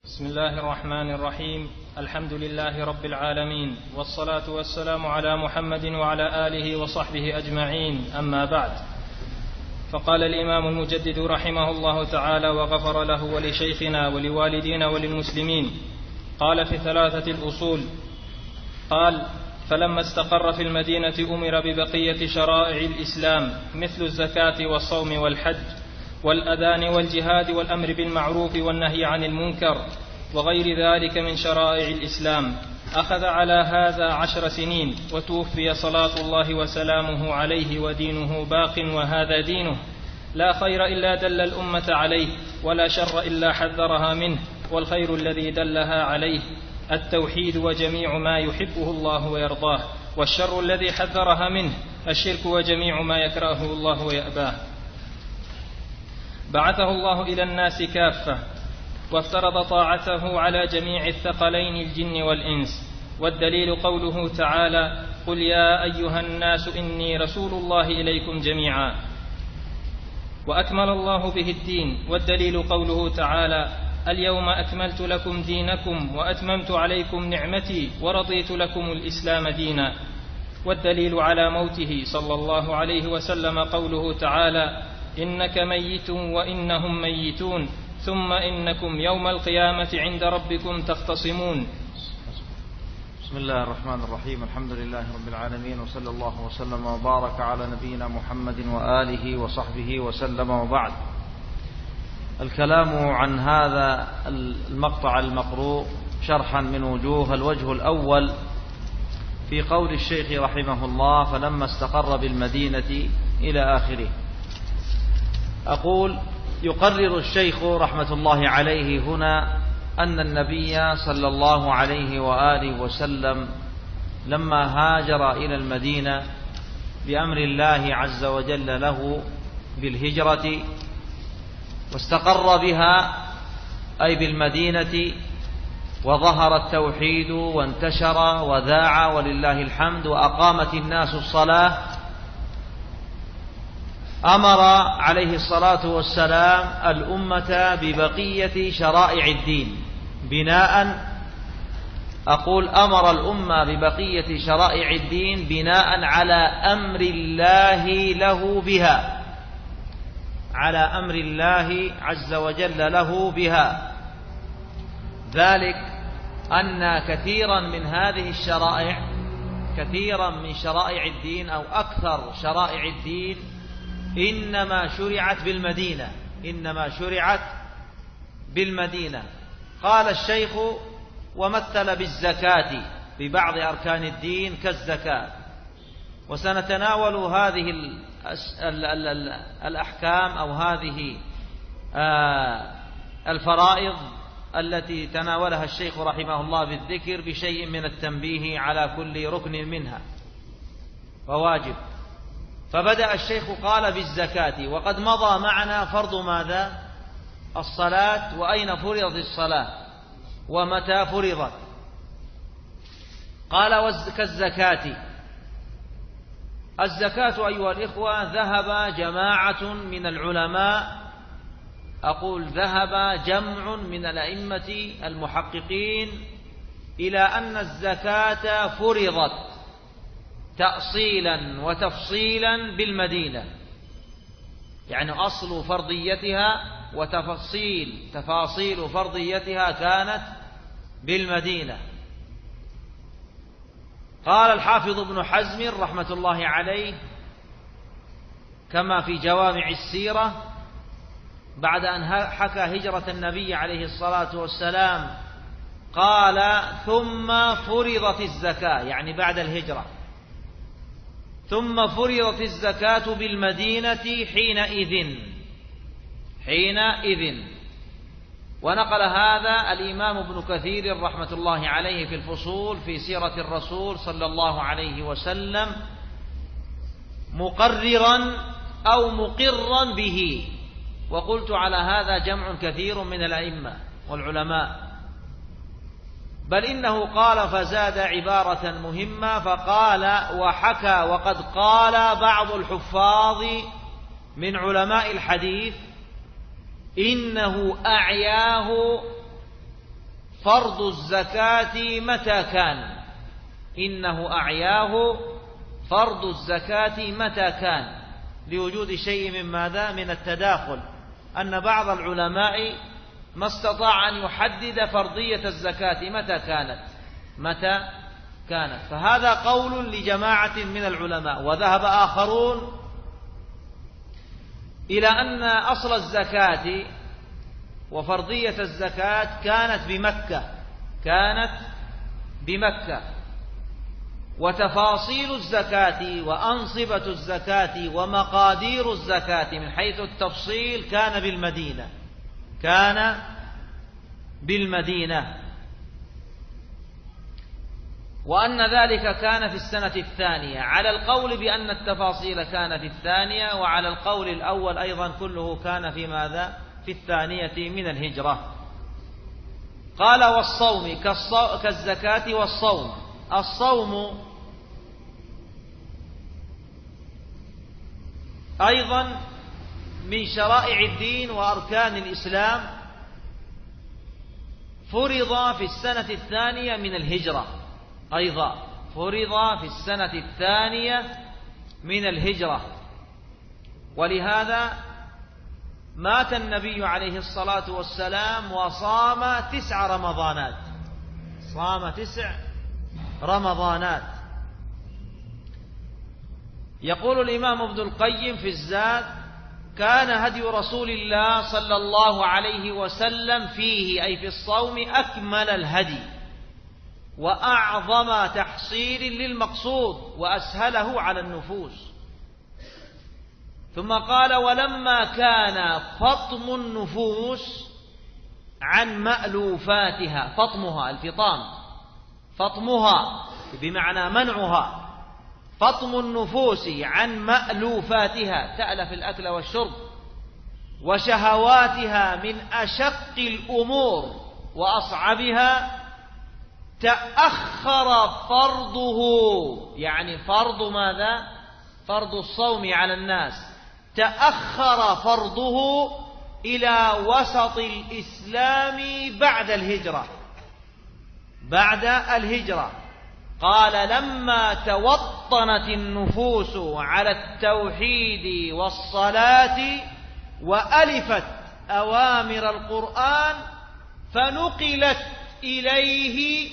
بسم الله الرحمن الرحيم. الحمد لله رب العالمين، والصلاة والسلام على محمد وعلى آله وصحبه أجمعين، أما بعد. فقال الإمام المجدد رحمه الله تعالى وغفر له ولشيخنا ولوالدينا وللمسلمين، قال في 3 الأصول، قال: فلما استقر في المدينة أمر ببقية شرائع الإسلام مثل الزكاة والصوم والحج والأذان والجهاد والأمر بالمعروف والنهي عن المنكر وغير ذلك من شرائع الإسلام. أخذ على هذا 10 سنين، وتوفي صلاة الله وسلامه عليه ودينه باق، وهذا دينه، لا خير إلا دل الأمة عليه، ولا شر إلا حذرها منه، والخير الذي دلها عليه التوحيد وجميع ما يحبه الله ويرضاه، والشر الذي حذرها منه الشرك وجميع ما يكرهه الله ويأباه. بعثه الله إلى الناس كافة، وافترض طاعته على جميع الثقلين الجن والإنس، والدليل قوله تعالى: قل يا أيها الناس إني رسول الله إليكم جميعا. وأكمل الله به الدين، والدليل قوله تعالى: اليوم أكملت لكم دينكم وأتممت عليكم نعمتي ورضيت لكم الإسلام دينا. والدليل على موته صلى الله عليه وسلم قوله تعالى: إنك ميت وإنهم ميتون ثم إنكم يوم القيامة عند ربكم تختصمون. بسم الله الرحمن الرحيم. الحمد لله رب العالمين، وصلى الله وسلم وبارك على نبينا محمد وآله وصحبه وسلم، وبعد. الكلام عن هذا المقطع المقروء شرحا من وجوه. الوجه الأول في قول الشيخ رحمه الله: فلما استقر بالمدينة إلى آخره. أقول: يقرر الشيخ رحمة الله عليه هنا أن النبي صلى الله عليه وآله وسلم لما هاجر إلى المدينة بأمر الله عز وجل له بالهجرة، واستقر بها أي بالمدينة، وظهر التوحيد وانتشر وذاع ولله الحمد، وأقامت الناس الصلاة، أمر عليه الصلاة والسلام الأمة ببقية شرائع الدين أمر الأمة ببقية شرائع الدين بناء على أمر الله له بها، على أمر الله عز وجل له بها. ذلك أن كثيرا من هذه الشرائع، كثيرا من شرائع الدين أو أكثر شرائع الدين إنما شرعت بالمدينة. قال الشيخ: ومثل بالزكاة ببعض أركان الدين كالزكاة. وسنتناول هذه الأحكام أو هذه الفرائض التي تناولها الشيخ رحمه الله بالذكر بشيء من التنبيه على كل ركن منها وواجب. فبدأ الشيخ قال: بالزكاة، وقد مضى معنا فرض ماذا؟ الصلاة، وأين فرضت الصلاة ومتى فرضت. قال: كالزكاة. الزكاة أيها الإخوة ذهب جماعة من العلماء، أقول ذهب جمع من الأئمة المحققين إلى أن الزكاة فرضت تأصيلا وتفصيلا بالمدينة، يعني أصل فرضيتها تفاصيل فرضيتها كانت بالمدينة. قال الحافظ ابن حزم رحمة الله عليه كما في جوامع السيرة بعد أن حكى هجرة النبي عليه الصلاة والسلام، قال: ثم فرضت الزكاة، يعني بعد الهجرة، ثم فرضت الزكاة بالمدينة حينئذ. ونقل هذا الإمام ابن كثير رحمة الله عليه في الفصول في سيرة الرسول صلى الله عليه وسلم، مقررا أو مقرا به. وقلت على هذا جمع كثير من الأئمة والعلماء، بل إنه قال فزاد عبارة مهمة فقال: وحكى وقد قال بعض الحفاظ من علماء الحديث إنه أعياه فرض الزكاة متى كان، إنه أعياه فرض الزكاة متى كان، لوجود شيء من ماذا؟ من التداخل، أن بعض العلماء ما استطاع أن يحدد فرضية الزكاة متى كانت، فهذا قول لجماعة من العلماء. وذهب آخرون إلى أن أصل الزكاة وفرضية الزكاة كانت بمكة، وتفاصيل الزكاة وأنصبة الزكاة ومقادير الزكاة من حيث التفصيل كان بالمدينة، وأن ذلك كان في السنة الثانية، على القول بأن التفاصيل كان في الثانية، وعلى القول الأول أيضا كله كان في ماذا؟ في الثانية من الهجرة. قال والصوم كالزكاة والصوم. الصوم أيضا من شرائع الدين وأركان الإسلام، فرض في السنة الثانية من الهجرة، ولهذا مات النبي عليه الصلاة والسلام وصام 9 رمضانات. يقول الإمام ابن القيم في الزاد: كان هدي رسول الله صلى الله عليه وسلم فيه، أي في الصوم، أكمل الهدي وأعظم تحصيل للمقصود وأسهله على النفوس. ثم قال: ولما كان فطم النفوس عن مألوفاتها، فطمها بمعنى منعها، فطم النفوس عن مألوفاتها، تألف الأكل والشرب، وشهواتها من أشق الأمور وأصعبها، تأخر فرضه، يعني فرض ماذا؟ فرض الصوم على الناس، تأخر فرضه إلى وسط الإسلام بعد الهجرة. قال: لما توطنت النفوس على التوحيد والصلاة وألفت أوامر القرآن، فنقلت إليه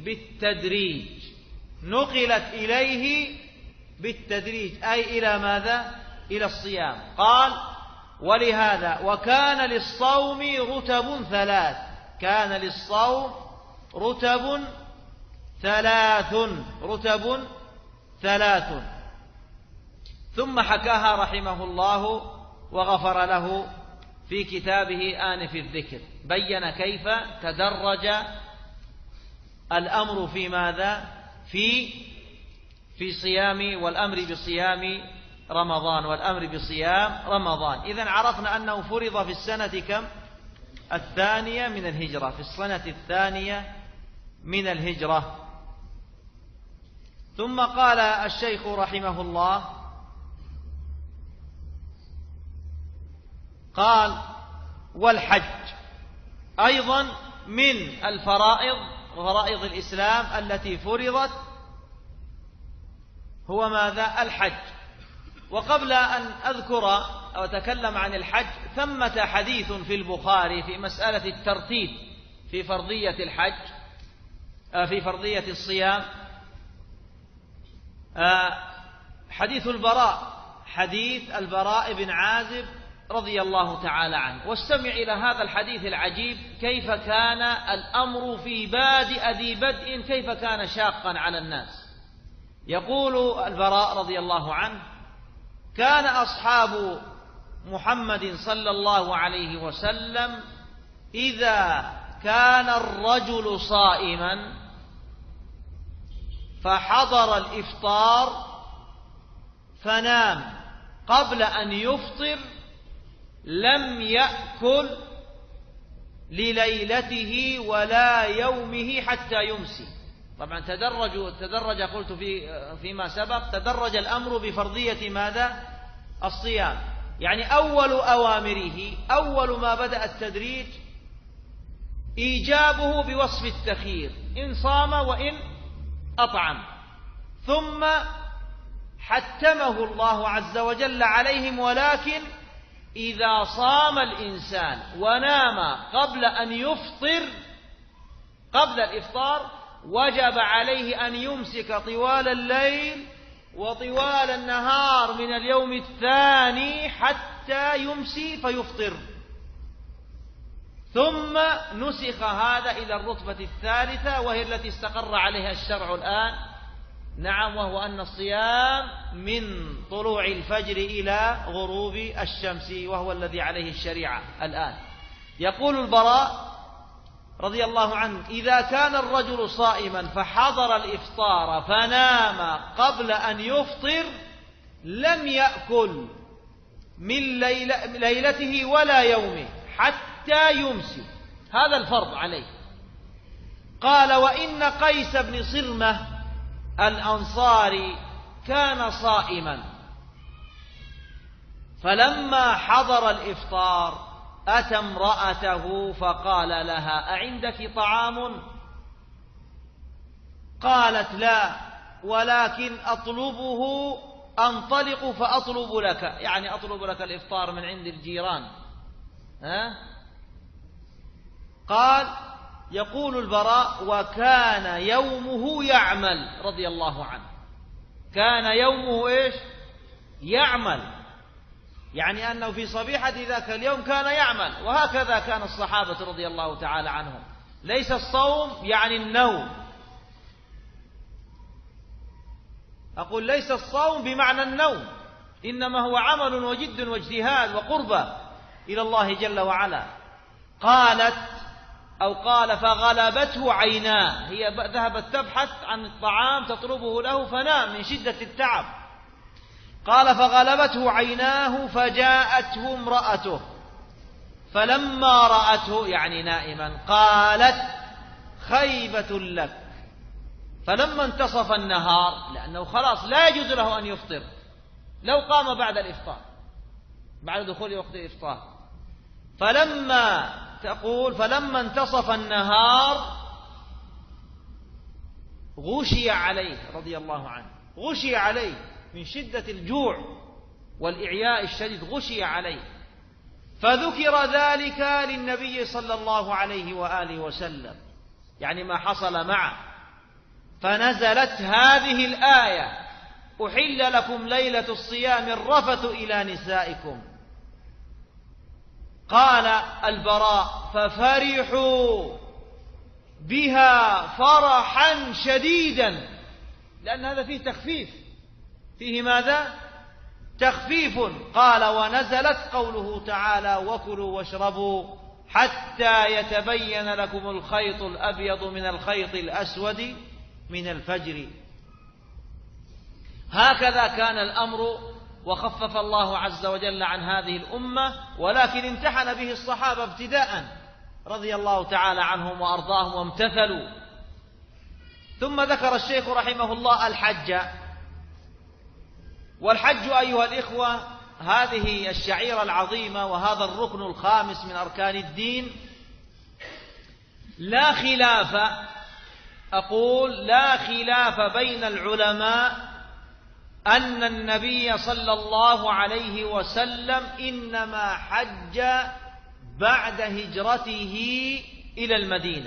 بالتدريج، أي إلى ماذا؟ إلى الصيام. قال: ولهذا وكان للصوم رتب ثلاث. ثم حكاها رحمه الله وغفر له في كتابه آنف الذكر، بين كيف تدرج الأمر في ماذا؟ في صيام والأمر بصيام رمضان. إذن عرفنا أنه فرض في السنة كم؟ الثانية من الهجرة. ثم قال الشيخ رحمه الله: قال: والحج أيضا من فرائض الإسلام التي فرضت، هو ماذا؟ الحج. وقبل أن أذكر أو أتكلم عن الحج، ثمة حديث في البخاري في مسألة الترتيب في فرضية الحج، في فرضية الصيام، حديث البراء بن عازب رضي الله تعالى عنه. واستمع إلى هذا الحديث العجيب، كيف كان الأمر في بادئ ذي بدء، كيف كان شاقا على الناس. يقول البراء رضي الله عنه: كان أصحاب محمد صلى الله عليه وسلم إذا كان الرجل صائما فحضر الإفطار فنام قبل أن يفطر، لم يأكل لليلته ولا يومه حتى يمسي. طبعا تدرج قلت فيما سبق، تدرج الأمر بفرضية ماذا؟ الصيام. يعني أول أوامره، أول ما بدأ التدريج إيجابه بوصف التخيير إن صام وإن أطعم، ثم حتمه الله عز وجل عليهم: ولكن إذا صام الإنسان ونام قبل أن يفطر قبل الإفطار وجب عليه أن يمسك طوال الليل وطوال النهار من اليوم الثاني حتى يمسي فيفطر. ثم نسخ هذا إلى الرتبة الثالثة، وهي التي استقر عليها الشرع الآن، نعم، وهو أن الصيام من طلوع الفجر إلى غروب الشمس، وهو الذي عليه الشريعة الآن. يقول البراء رضي الله عنه: إذا كان الرجل صائما فحضر الإفطار فنام قبل أن يفطر لم يأكل من ليلته ولا يومه حتى يمسي، هذا الفرض عليه. قال: وإن قيس بن صرمة الأنصاري كان صائما، فلما حضر الإفطار أتى امرأته فقال لها: أعندك طعام؟ قالت: لا، ولكن أطلبه، أنطلق فأطلب لك، يعني أطلب لك الإفطار من عند الجيران. قال: يقول البراء: وكان يومه يعمل رضي الله عنه، كان يومه إيش؟ يعمل، يعني أنه في صبيحة ذاك اليوم كان يعمل. وهكذا كان الصحابة رضي الله تعالى عنهم. ليس الصوم يعني النوم، أقول ليس الصوم بمعنى النوم، إنما هو عمل وجد واجتهاد وقربة إلى الله جل وعلا. قالت أو قال: فغلبته عيناه، هي ذهبت تبحث عن الطعام تطلبه له فنام من شدة التعب. قال: فغلبته عيناه فجاءته امرأته فلما رأته، يعني نائما، قالت: خيبة لك. فلما انتصف النهار، لأنه خلاص لا يجوز له أن يفطر لو قام بعد الإفطار، بعد دخول وقت الإفطار، فلما انتصف النهار غشي عليه رضي الله عنه، غشي عليه من شدة الجوع والإعياء الشديد، غشي عليه. فذكر ذلك للنبي صلى الله عليه وآله وسلم، يعني ما حصل معه، فنزلت هذه الآية: أحل لكم ليلة الصيام الرفث إلى نسائكم. قال البراء: ففرحوا بها فرحا شديدا، لأن هذا فيه تخفيف، فيه ماذا؟ تخفيف. قال: ونزلت قوله تعالى: وكلوا واشربوا حتى يتبين لكم الخيط الأبيض من الخيط الأسود من الفجر. هكذا كان الأمر، وخفف الله عز وجل عن هذه الأمة، ولكن امتحن به الصحابة ابتداء رضي الله تعالى عنهم وأرضاهم وامتثلوا. ثم ذكر الشيخ رحمه الله الحج. والحج أيها الإخوة هذه الشعيرة العظيمة وهذا الركن الخامس من أركان الدين. لا خلاف، أقول لا خلاف بين العلماء أن النبي صلى الله عليه وسلم إنما حج بعد هجرته إلى المدينة،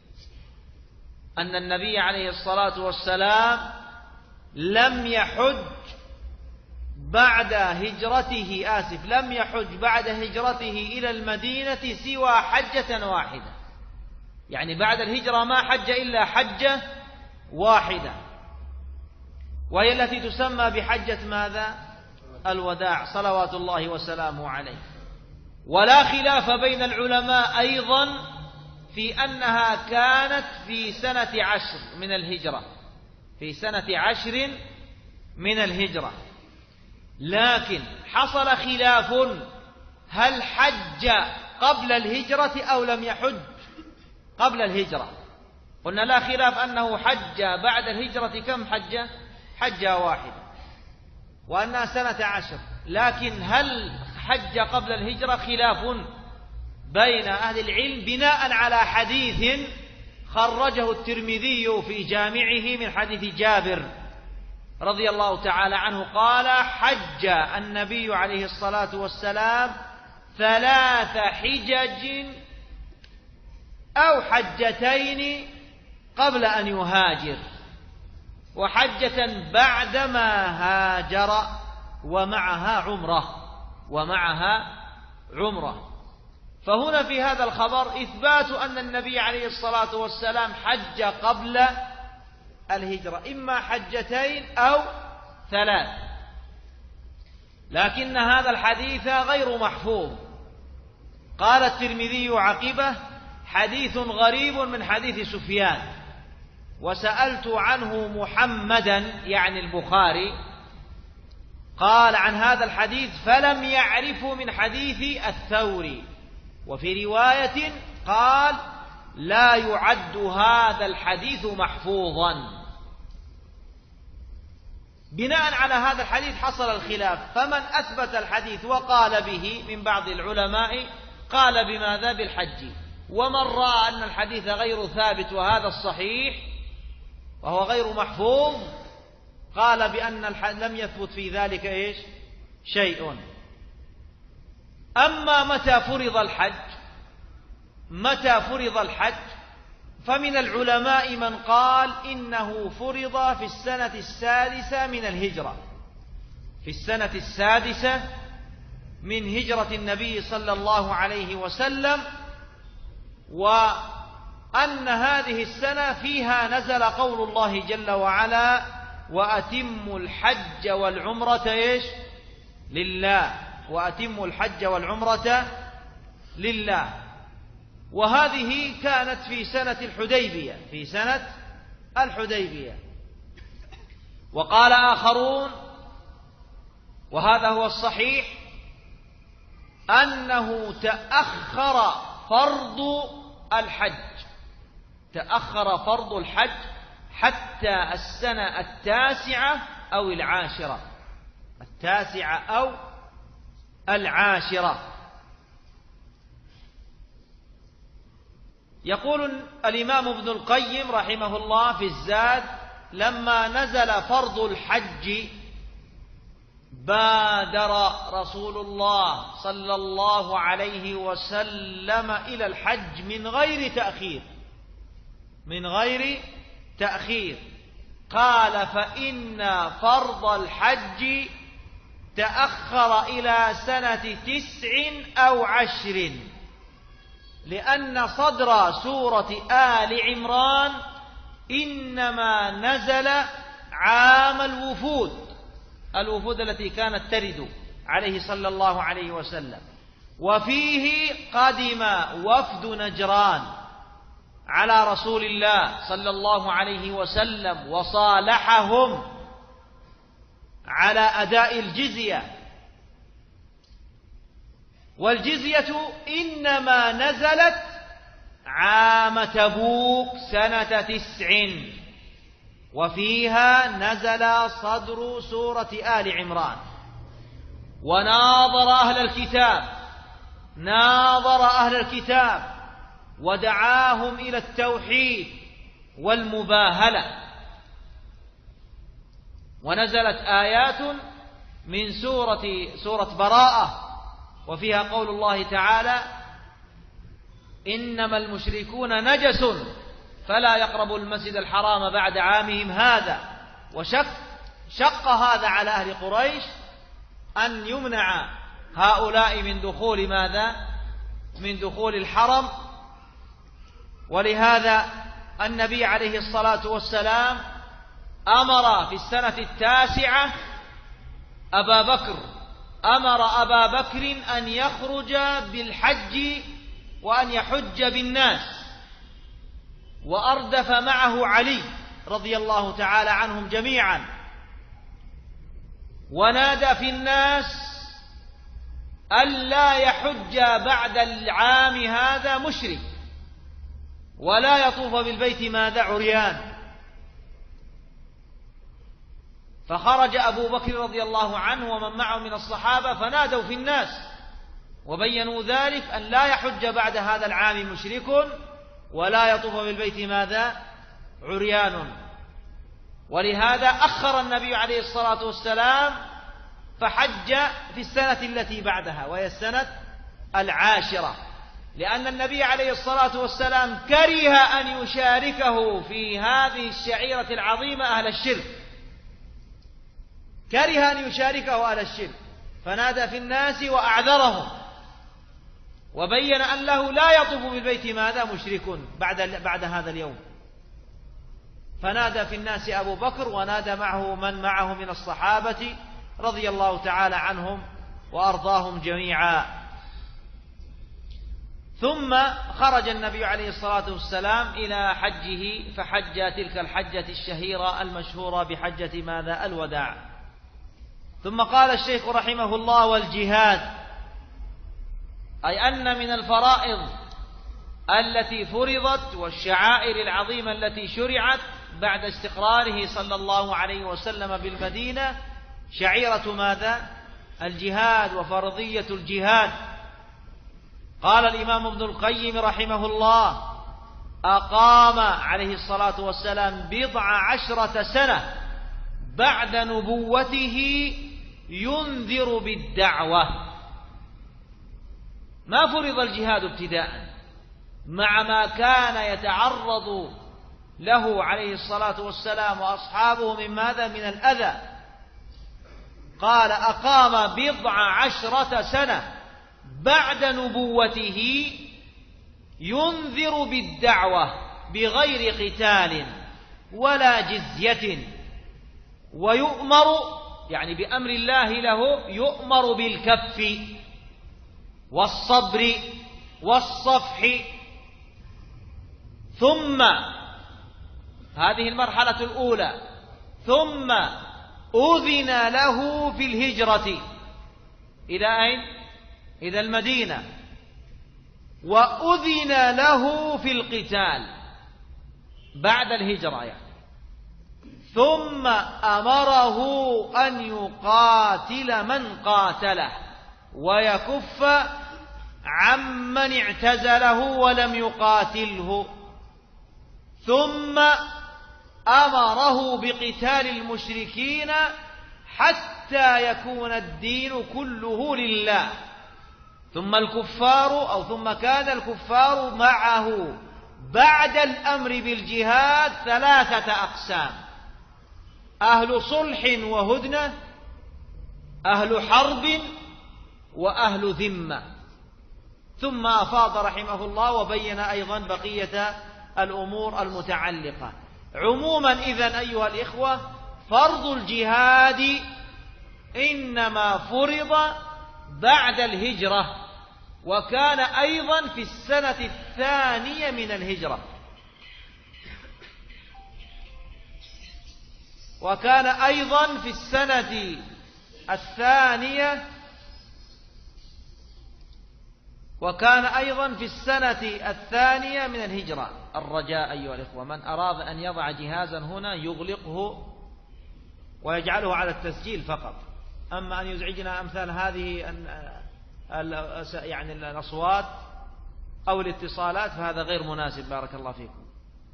أن النبي عليه الصلاة والسلام لم يحج بعد هجرته، لم يحج بعد هجرته إلى المدينة سوى حجة واحدة، يعني بعد الهجرة ما حج إلا حجة واحدة، وهي التي تسمى بحجة ماذا؟ الوداع صلوات الله وسلامه عليه. ولا خلاف بين العلماء أيضا في أنها كانت في سنة 10 من الهجرة، في سنة 10 من الهجرة. لكن حصل خلاف: هل حج قبل الهجرة أو لم يحج قبل الهجرة؟ قلنا لا خلاف أنه حج بعد الهجرة. كم حجة؟ حجة واحدة، وأنها سنة 10. لكن هل حج قبل الهجرة؟ خلاف. بين أهل العلم بناء على حديث خرجه الترمذي في جامعه من حديث جابر رضي الله تعالى عنه قال: حج النبي عليه الصلاة والسلام 3 حجج أو حجتين قبل أن يهاجر، وحجة بعدما هاجر، ومعها عمرة. فهنا في هذا الخبر إثبات أن النبي عليه الصلاة والسلام حج قبل الهجرة، إما حجتين أو 3، لكن هذا الحديث غير محفوظ. قال الترمذي عقبه: حديث غريب من حديث سفيان، وسألت عنه محمدا يعني البخاري، قال عن هذا الحديث فلم يعرفه من حديث الثوري. وفي رواية قال: لا يعد هذا الحديث محفوظا. بناء على هذا الحديث حصل الخلاف، فمن أثبت الحديث وقال به من بعض العلماء قال بماذا؟ بالحج. ومن رأى أن الحديث غير ثابت وهذا الصحيح وهو غير محفوظ قال بأن لم يثبت في ذلك شيء. أما متى فرض الحج فمن العلماء من قال إنه فرض في السنة 6 من الهجرة، في السنة 6 من هجرة النبي صلى الله عليه وسلم، وأن هذه السنة فيها نزل قول الله جل وعلا: وأتموا الحج والعمرة لله، وأتموا الحج والعمرة لله. وهذه كانت في سنة الحديبية. وقال آخرون، وهذا هو الصحيح، أنه تأخر فرض الحج حتى السنة 9 أو 10. يقول الإمام ابن القيم رحمه الله في الزاد: لما نزل فرض الحج بادر رسول الله صلى الله عليه وسلم إلى الحج من غير تأخير. قال: فإن فرض الحج تأخر إلى سنة 9 أو 10، لأن صدر سورة آل عمران إنما نزل عام الوفود التي كانت ترد عليه صلى الله عليه وسلم، وفيه قدم وفد نجران على رسول الله صلى الله عليه وسلم وصالحهم على أداء الجزية، والجزية إنما نزلت عام تبوك سنة 9، وفيها نزل صدر سورة آل عمران. وناظر أهل الكتاب ودعاهم إلى التوحيد والمباهلة، ونزلت آيات من سورة براءة، وفيها قول الله تعالى: إنما المشركون نجس فلا يقربوا المسجد الحرام بعد عامهم هذا. وشق هذا على أهل قريش أن يمنع هؤلاء من دخول الحرم. ولهذا النبي عليه الصلاة والسلام أمر في السنة 9 أمر أبا بكر أن يخرج بالحج وأن يحج بالناس، وأردف معه علي رضي الله تعالى عنهم جميعا، ونادى في الناس ألا يحج بعد العام هذا مشرك، ولا يطوف بالبيت عريان. فخرج أبو بكر رضي الله عنه ومن معه من الصحابة فنادوا في الناس وبينوا ذلك أن لا يحج بعد هذا العام مشرك ولا يطوف بالبيت ماذا؟ عريان. ولهذا أخر النبي عليه الصلاة والسلام فحج في السنة التي بعدها، وهي السنة 10، لأن النبي عليه الصلاة والسلام كره أن يشاركه في هذه الشعيرة العظيمة أهل الشرك، كره أن يشاركه أهل الشرك، فنادى في الناس وأعذرهم، وبين أنه لا يطوف بالبيت ماذا؟ مشرك بعد هذا اليوم. فنادى في الناس أبو بكر، ونادى معه من معه من الصحابة رضي الله تعالى عنهم وأرضاهم جميعا. ثم خرج النبي عليه الصلاة والسلام إلى حجه، فحج تلك الحجة الشهيرة المشهورة بحجة ماذا؟ الوداع. ثم قال الشيخ رحمه الله: والجهاد، أي أن من الفرائض التي فرضت والشعائر العظيمة التي شرعت بعد استقراره صلى الله عليه وسلم بالمدينة شعيرة ماذا؟ الجهاد وفرضية الجهاد. قال الإمام ابن القيم رحمه الله: أقام عليه الصلاة والسلام 10 سنة بعد نبوته ينذر بالدعوة. ما فرض الجهاد ابتداء، مع ما كان يتعرض له عليه الصلاة والسلام وأصحابه من ماذا؟ من الأذى. قال: أقام 10 سنة بعد نبوته ينذر بالدعوة بغير قتال ولا جزية، ويؤمر، يعني بأمر الله له، يؤمر بالكف والصبر والصفح. ثم هذه المرحلة الأولى، ثم أذن له في الهجرة إلى أين؟ إلى المدينة، وأذن له في القتال بعد الهجرة يعني. ثم أمره أن يقاتل من قاتله ويكف عمن اعتزله ولم يقاتله. ثم أمره بقتال المشركين حتى يكون الدين كله لله. ثم كان الكفار معه بعد الأمر بالجهاد 3 أقسام: أهل صلح وهدنة، أهل حرب، وأهل ذمة. ثم أفاض رحمه الله وبين أيضا بقية الأمور المتعلقة. عموما إذن أيها الإخوة، فرض الجهاد إنما فرض بعد الهجرة، وكان أيضا في السنة 2 من الهجرة، وكان أيضا في السنة 2، وكان أيضا في السنة 2 من الهجرة. الرجاء أيها الإخوة، من أراد أن يضع جهازا هنا يغلقه ويجعله على التسجيل فقط. أما أن يزعجنا أمثال هذه يعني الأصوات أو الاتصالات فهذا غير مناسب. بارك الله فيكم.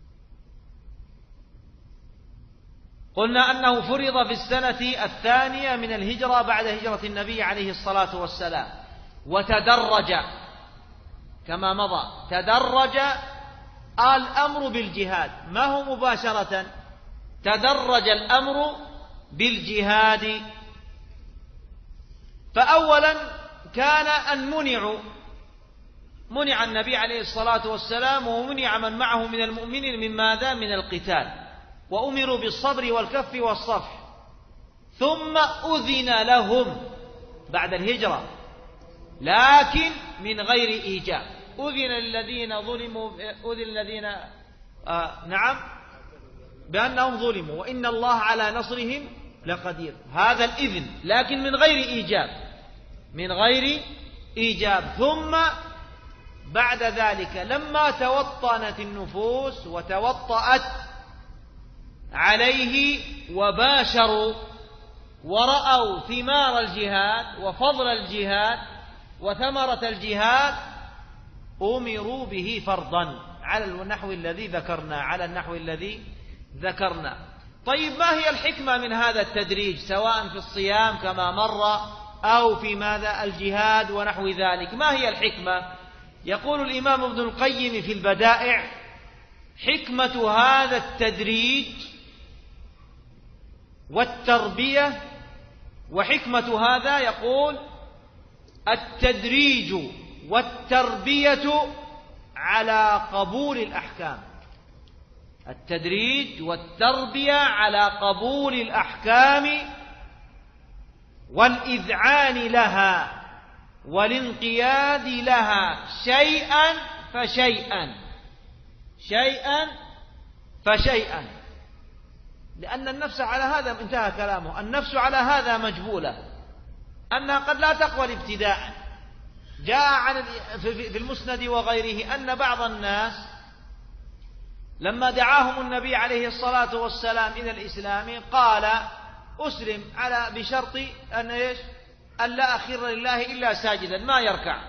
قلنا أنه فرض في السنة 2 من الهجرة بعد هجرة النبي عليه الصلاة والسلام، وتدرج كما مضى، تدرج الأمر بالجهاد. ما هو مباشرة؟ تدرج الأمر بالجهاد. فأولا كان أن منع النبي عليه الصلاة والسلام ومنع من معه من المؤمنين من ماذا؟ من القتال، وأمروا بالصبر والكف والصفح. ثم أذن لهم بعد الهجرة، لكن من غير إيجاب. أذن الذين ظلموا، أذن الذين نعم بأنهم ظلموا وإن الله على نصرهم لقدير. هذا الإذن، لكن من غير إيجاب، من غير إيجاب. ثم بعد ذلك لما توطنت النفوس وتوطأت عليه وباشروا ورأوا ثمار الجهاد وفضل الجهاد وثمرة الجهاد أمروا به فرضا على النحو الذي ذكرنا. طيب ما هي الحكمة من هذا التدريج سواء في الصيام كما مر أو في ماذا الجهاد ونحو ذلك؟ ما هي الحكمة؟ يقول الإمام ابن القيم في البدائع: حكمة هذا التدريج والتربية، وحكمة هذا يقول التدريج والتربية على قبول الأحكام. التدريج والتربية على قبول الأحكام والإذعان لها والانقياد لها شيئا فشيئا، لأن النفس على هذا، انتهى كلامه، النفس على هذا مجبولة أنها قد لا تقبل ابتداء. جاء في المسند وغيره أن بعض الناس لما دعاهم النبي عليه الصلاة والسلام إلى الإسلام قال: أسلم بشرط أن لا أخر لله إلا ساجدا، ما يركع،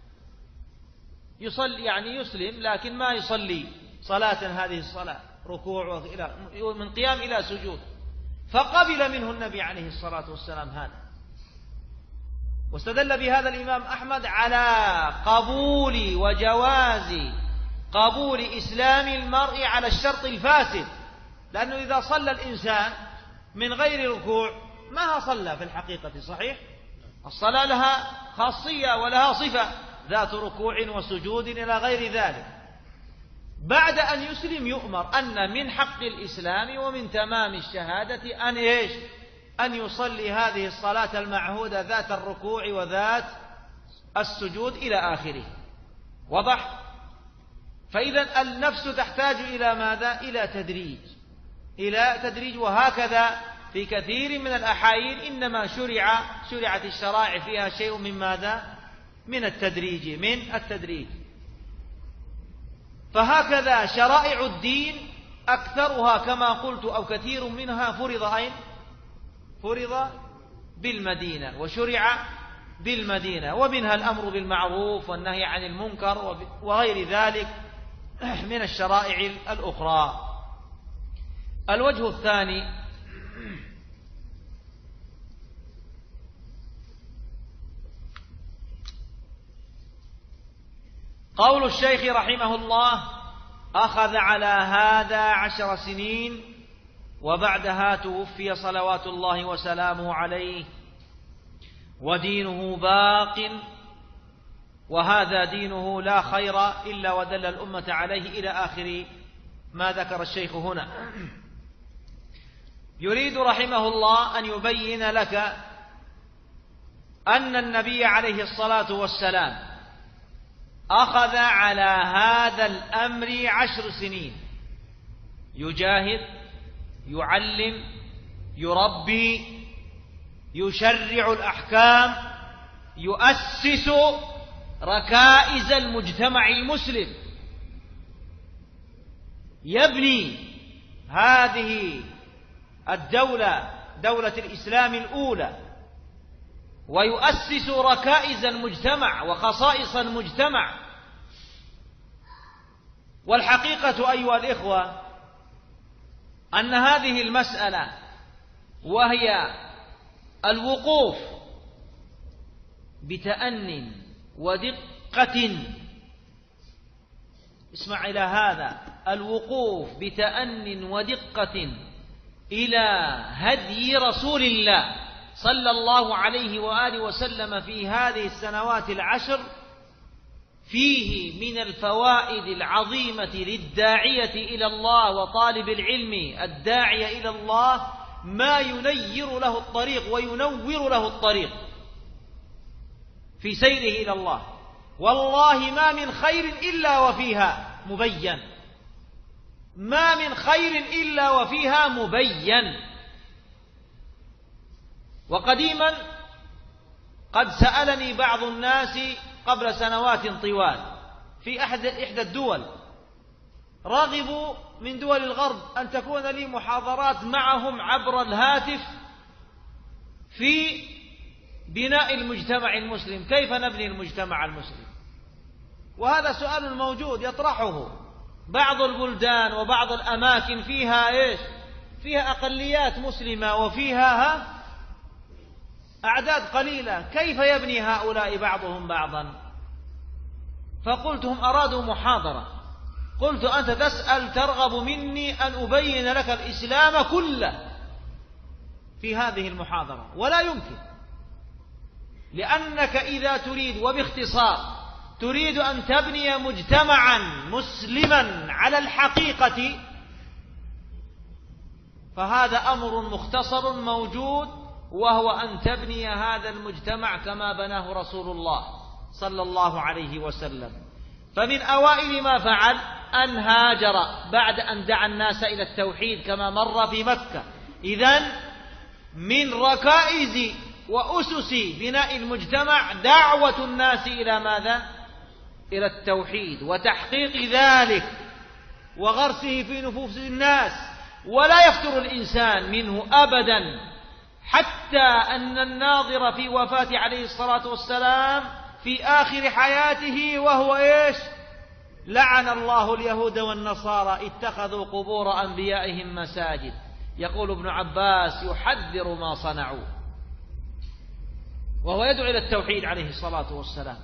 يصلي يعني يسلم لكن ما يصلي صلاة هذه الصلاة ركوع من قيام إلى سجود. فقبل منه النبي عليه الصلاة والسلام هذا، واستدل بهذا الإمام أحمد على قبول وجواز قبول إسلام المرء على الشرط الفاسد، لأنه إذا صلى الإنسان من غير ركوع ما صلى في الحقيقة، صحيح؟ الصلاة لها خاصية ولها صفة ذات ركوع وسجود إلى غير ذلك. بعد أن يسلم يؤمر أن من حق الإسلام ومن تمام الشهادة أن يصلي هذه الصلاة المعهودة ذات الركوع وذات السجود إلى آخره. وضح؟ فإذا النفس تحتاج إلى ماذا؟ إلى تدريج. وهكذا في كثير من الأحايين إنما شرعت الشرائع فيها شيء من ماذا؟ من التدريج. فهكذا شرائع الدين أكثرها كما قلت أو كثير منها فرض بالمدينة وشرع بالمدينة، ومنها الأمر بالمعروف والنهي عن المنكر وغير ذلك من الشرائع الأخرى. الوجه الثاني: قول الشيخ رحمه الله: أخذ على هذا 10 سنين وبعدها توفي صلوات الله وسلامه عليه، ودينه باق، وهذا دينه لا خير إلا ودل الأمة عليه، إلى آخر ما ذكر الشيخ هنا. يريد رحمه الله أن يبين لك أن النبي عليه الصلاة والسلام أخذ على هذا الأمر 10 سنين، يجاهد، يعلم، يربي، يشرع الأحكام، يؤسس ركائز المجتمع المسلم، يبني هذه الدولة، دولة الإسلام الأولى، ويؤسس ركائز المجتمع وخصائص المجتمع. والحقيقة أيها الإخوة أن هذه المسألة، وهي الوقوف بتأن ودقة، اسمع إلى هذا، الوقوف بتأن ودقة إلى هدي رسول الله صلى الله عليه وآله وسلم في هذه السنوات 10 فيه من الفوائد العظيمة للداعية إلى الله وطالب العلم الداعية إلى الله ما ينير له الطريق وينور له الطريق في سيره إلى الله. والله ما من خير إلا وفيها مبين، ما من خير إلا وفيها مبين. وقديما قد سألني بعض الناس قبل سنوات طوال في إحدى الدول، رغبوا من دول الغرب أن تكون لي محاضرات معهم عبر الهاتف في بناء المجتمع المسلم، كيف نبني المجتمع المسلم؟ وهذا سؤال موجود يطرحه بعض البلدان وبعض الأماكن فيها إيش؟ فيها أقليات مسلمة وفيها أعداد قليلة، كيف يبني هؤلاء بعضهم بعضا؟ فقلت هم أرادوا محاضرة، قلت أنت تسأل ترغب مني أن أبين لك الإسلام كله في هذه المحاضرة، ولا يمكن، لأنك إذا تريد وباختصار تريد أن تبني مجتمعا مسلما على الحقيقة، فهذا أمر مختصر موجود، وهو أن تبني هذا المجتمع كما بناه رسول الله صلى الله عليه وسلم. فمن أوائل ما فعل أن هاجر بعد أن دعا الناس إلى التوحيد كما مر في مكة. إذن من ركائز وأسس بناء المجتمع دعوة الناس إلى ماذا؟ إلى التوحيد وتحقيق ذلك وغرسه في نفوس الناس، ولا يفتر الإنسان منه أبدا، حتى أن الناظر في وفاة عليه الصلاة والسلام في آخر حياته وهو إيش؟ لعن الله اليهود والنصارى اتخذوا قبور أنبيائهم مساجد. يقول ابن عباس يحذر ما صنعوا، وهو يدعو إلى التوحيد عليه الصلاة والسلام.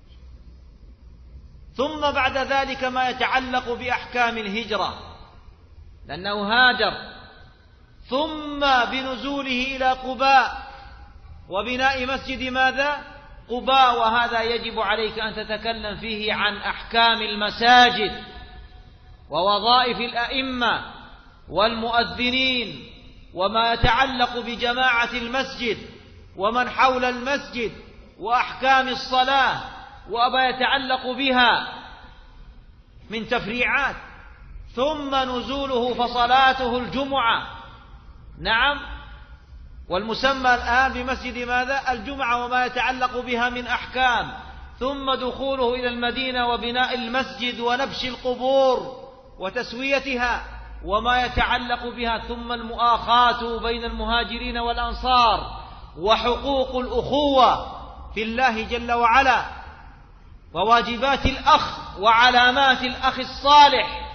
ثم بعد ذلك ما يتعلق بأحكام الهجرة، لأنه هاجر، ثم بنزوله إلى قباء وبناء مسجد ماذا؟ قباء. وهذا يجب عليك أن تتكلم فيه عن أحكام المساجد ووظائف الأئمة والمؤذنين وما يتعلق بجماعة المسجد ومن حول المسجد وأحكام الصلاة وما يتعلق بها من تفريعات. ثم نزوله فصلاته الجمعة، نعم، والمسمى الآن بمسجد ماذا؟ الجمعة، وما يتعلق بها من أحكام. ثم دخوله إلى المدينة وبناء المسجد ونبش القبور وتسويتها وما يتعلق بها. ثم المؤاخاة بين المهاجرين والأنصار وحقوق الأخوة في الله جل وعلا وواجبات الأخ وعلامات الأخ الصالح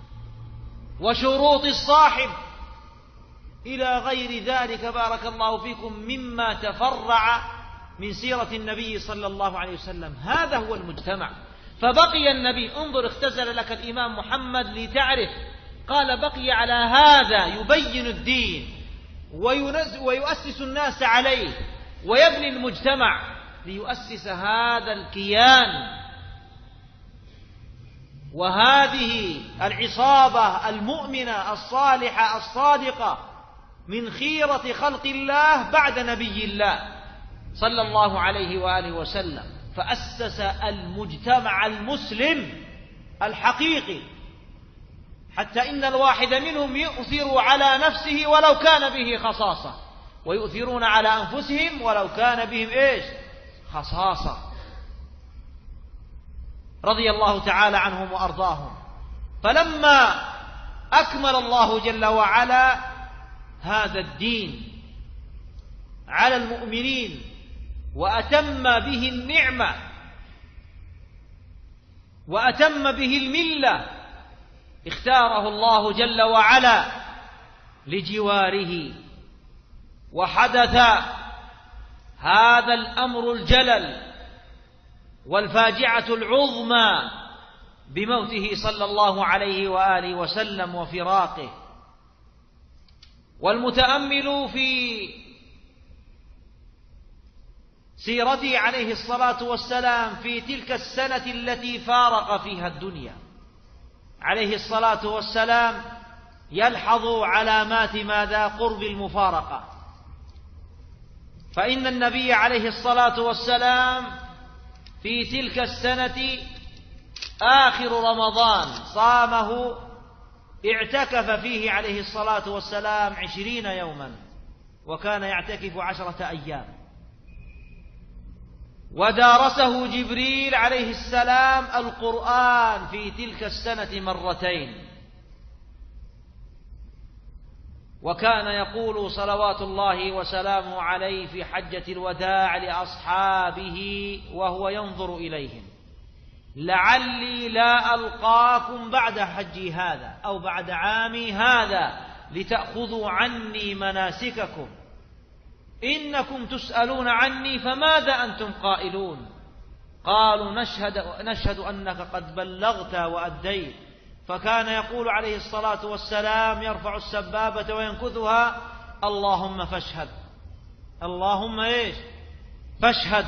وشروط الصاحب إلى غير ذلك، بارك الله فيكم، مما تفرع من سيرة النبي صلى الله عليه وسلم. هذا هو المجتمع. فبقي النبي، انظر اختزل لك الإمام محمد لتعرف، قال بقي على هذا يبين الدين ويؤسس الناس عليه ويبني المجتمع ليؤسس هذا الكيان وهذه العصابة المؤمنة الصالحة الصادقة من خيرة خلق الله بعد نبي الله صلى الله عليه وآله وسلم. فأسس المجتمع المسلم الحقيقي، حتى إن الواحد منهم يؤثر على نفسه ولو كان به خصاصة، ويؤثرون على أنفسهم ولو كان بهم إيش؟ خصاصة، رضي الله تعالى عنهم وأرضاهم. فلما أكمل الله جل وعلا هذا الدين على المؤمنين وأتم به النعمة وأتم به الملة، اختاره الله جل وعلا لجواره. وحدث هذا الأمر الجلل والفاجعة العظمى بموته صلى الله عليه وآله وسلم وفراقه. والمتأمل في سيرته عليه الصلاة والسلام في تلك السنة التي فارق فيها الدنيا عليه الصلاة والسلام يلحظ علامات ماذا؟ قرب المفارقة. فإن النبي عليه الصلاة والسلام في تلك السنة آخر رمضان صامه، اعتكف فيه عليه الصلاة والسلام 20 يوما، وكان يعتكف 10 أيام. ودارسه جبريل عليه السلام القرآن في تلك السنة 2 مرتين. وكان يقول صلوات الله وسلامه عليه في حجة الوداع لأصحابه وهو ينظر إليهم: لعلي لا ألقاكم بعد حجي هذا أو بعد عامي هذا لتأخذوا عني مناسككم، إنكم تسألون عني فماذا أنتم قائلون؟ قالوا: نشهد أنك قد بلغت وأديت. فكان يقول عليه الصلاة والسلام يرفع السبابة وينكثها: اللهم فاشهد، اللهم إيش؟ فاشهد.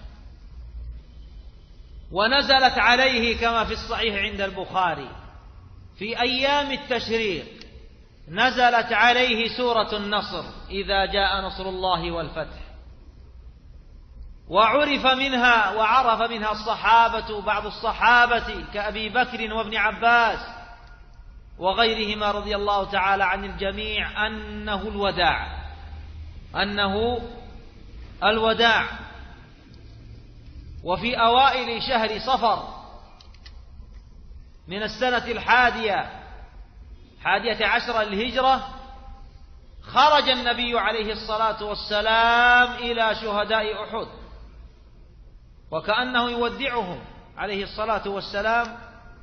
ونزلت عليه كما في الصحيح عند البخاري في أيام التشريق، نزلت عليه سورة النصر: إذا جاء نصر الله والفتح. وعرف منها الصحابة، بعض الصحابة كأبي بكر وابن عباس وغيرهما رضي الله تعالى عن الجميع أنه الوداع. وفي أوائل شهر صفر من السنة 11 للهجرة خرج النبي عليه الصلاة والسلام إلى شهداء أحد، وكأنه يودعهم عليه الصلاة والسلام.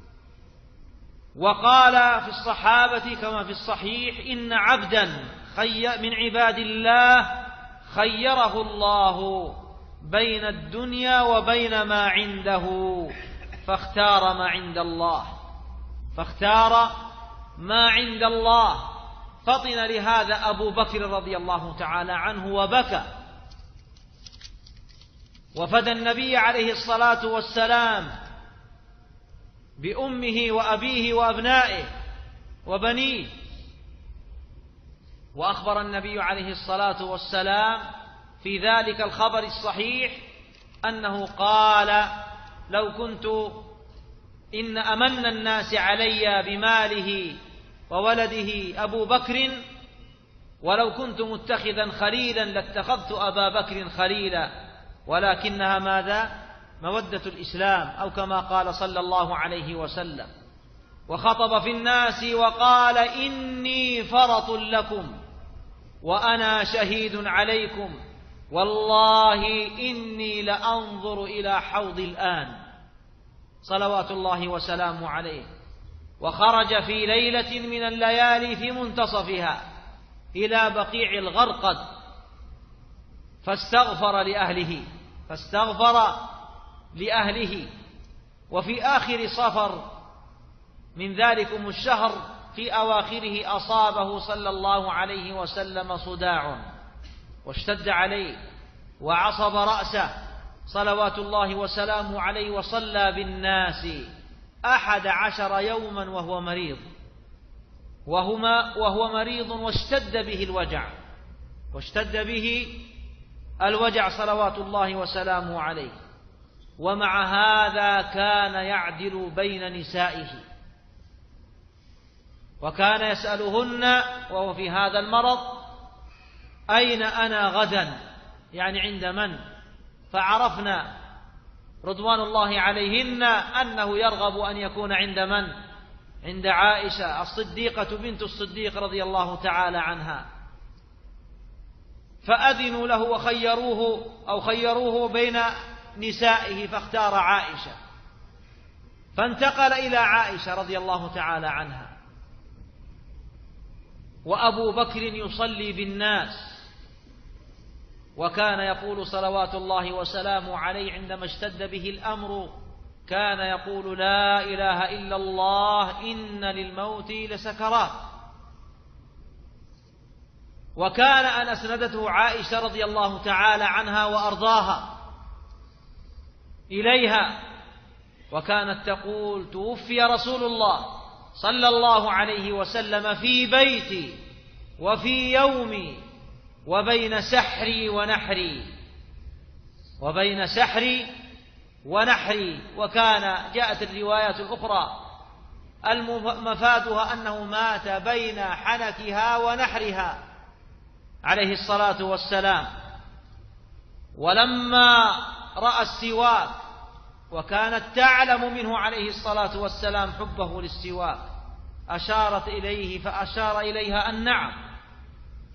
وقال في الصحابة كما في الصحيح: إن عبدا من عباد الله خيره الله بين الدنيا وبين ما عنده فاختار ما عند الله. فطن لهذا أبو بكر رضي الله تعالى عنه وبكى. وفدى النبي عليه الصلاة والسلام بأمه وأبيه وأبنائه وبنيه. وأخبر النبي عليه الصلاة والسلام في ذلك الخبر الصحيح أنه قال: لو كنت إن أمن الناس علي بماله وولده أبو بكر، ولو كنت متخذا خليلا لاتخذت أبا بكر خليلا، ولكنها ماذا؟ مودة الإسلام، أو كما قال صلى الله عليه وسلم. وخطب في الناس وقال: إني فرط لكم وأنا شهيد عليكم، والله إني لأنظر إلى حوض الآن، صلوات الله وسلامه عليه. وخرج في ليلة من الليالي في منتصفها إلى بقيع الغرقد فاستغفر لأهله. وفي آخر صفر من ذلكم الشهر في أواخره أصابه صلى الله عليه وسلم صداع واشتد عليه وعصب رأسه صلوات الله وسلامه عليه، وصلى بالناس 11 يوما وهو مريض واشتد به الوجع صلوات الله وسلامه عليه. ومع هذا كان يعدل بين نسائه، وكان يسألهن وهو في هذا المرض: أين أنا غدا؟ يعني عند من؟ فعرفنا رضوان الله عليهن أنه يرغب أن يكون عند من؟ عند عائشة الصديقة بنت الصديق رضي الله تعالى عنها. فأذنوا له خيروه بين نسائه فاختار عائشة، فانتقل إلى عائشة رضي الله تعالى عنها. وأبو بكر يصلي بالناس، وكان يقول صلوات الله وسلامه عليه عندما اشتد به الأمر، كان يقول: لا إله إلا الله إن للموت لسكرات. وكان أن أسندته عائشة رضي الله تعالى عنها وأرضاها إليها، وكانت تقول: توفي رسول الله صلى الله عليه وسلم في بيتي وفي يومي وبين سحري ونحري. وكان جاءت الروايات الأخرى مفادها أنه مات بين حنكها ونحرها عليه الصلاة والسلام. ولما رأى السواك، وكانت تعلم منه عليه الصلاة والسلام حبه للسواك، أشارت إليه فأشار إليها أن نعم،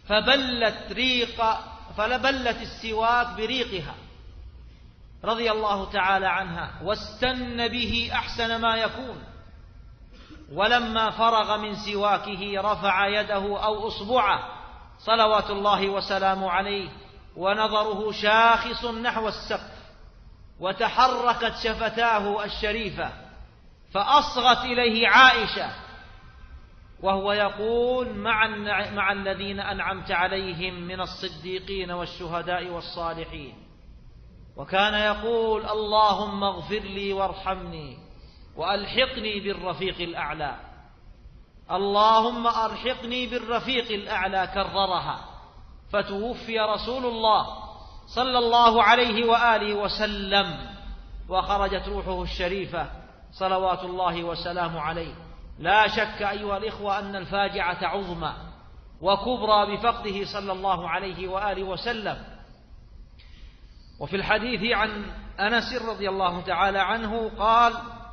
فلبلت السواك بريقها رضي الله تعالى عنها، واستن به أحسن ما يكون. ولما فرغ من سواكه رفع يده أو أصبعه صلوات الله وسلامه عليه، ونظره شاخص نحو السقف، وتحركت شفتاه الشريفة، فأصغت إليه عائشة وهو يقول: مع الذين أنعمت عليهم من الصديقين والشهداء والصالحين. وكان يقول: اللهم اغفر لي وارحمني وألحقني بالرفيق الأعلى. اللهم ألحقني بالرفيق الأعلى كررها. فتوفي رسول الله صلى الله عليه وآله وسلم، وخرجت روحه الشريفة صلوات الله وسلامه عليه. لا شك أيها الإخوة أن الفاجعة عظمى وكبرى بفقده صلى الله عليه وآله وسلم. وفي الحديث عن أنس رضي الله تعالى عنه قال: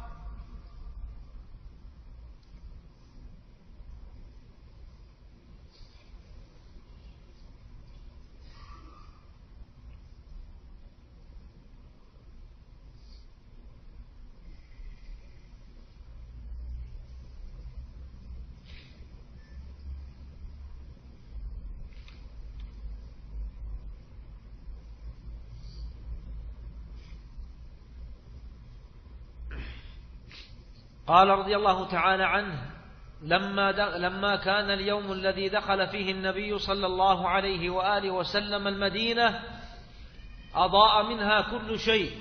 قال رضي الله تعالى عنه: لما كان اليوم الذي دخل فيه النبي صلى الله عليه وآله وسلم المدينة أضاء منها كل شيء،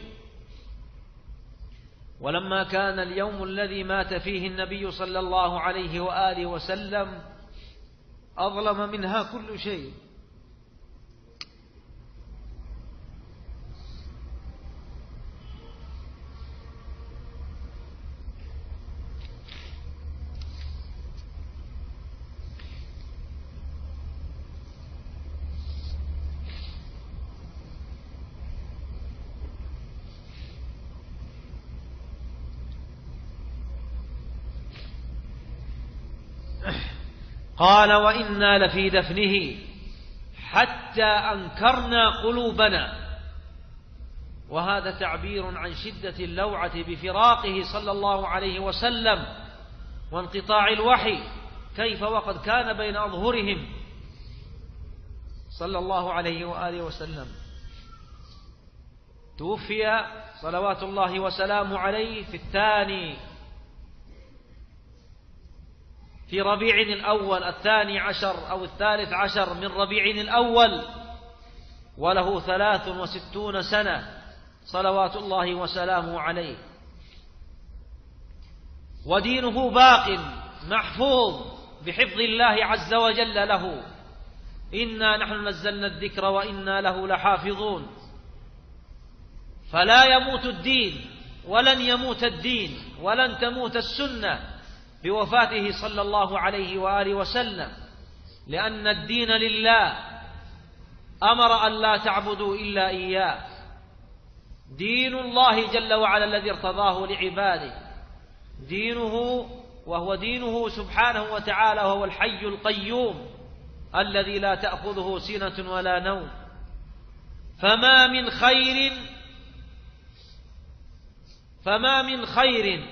ولما كان اليوم الذي مات فيه النبي صلى الله عليه وآله وسلم أظلم منها كل شيء. قال: وإنا لفي دفنه حتى أنكرنا قلوبنا. وهذا تعبير عن شدة اللوعة بفراقه صلى الله عليه وسلم وانقطاع الوحي، كيف وقد كان بين أظهرهم صلى الله عليه وآله وسلم. توفي صلوات الله وسلامه عليه في ربيع الأول 12 أو 13 من ربيع الأول، وله 63 سنة صلوات الله وسلامه عليه. ودينه باق محفوظ بحفظ الله عز وجل له. إنا نحن نزلنا الذكر وإنا له لحافظون. فلا يموت الدين ولن يموت الدين ولن تموت السنة بوفاته صلى الله عليه وآله وسلم، لأن الدين لله، أمر أن لا تعبدوا إلا إياه. دين الله جل وعلا الذي ارتضاه لعباده، دينه وهو دينه سبحانه وتعالى، وهو الحي القيوم الذي لا تأخذه سنة ولا نوم. فما من خير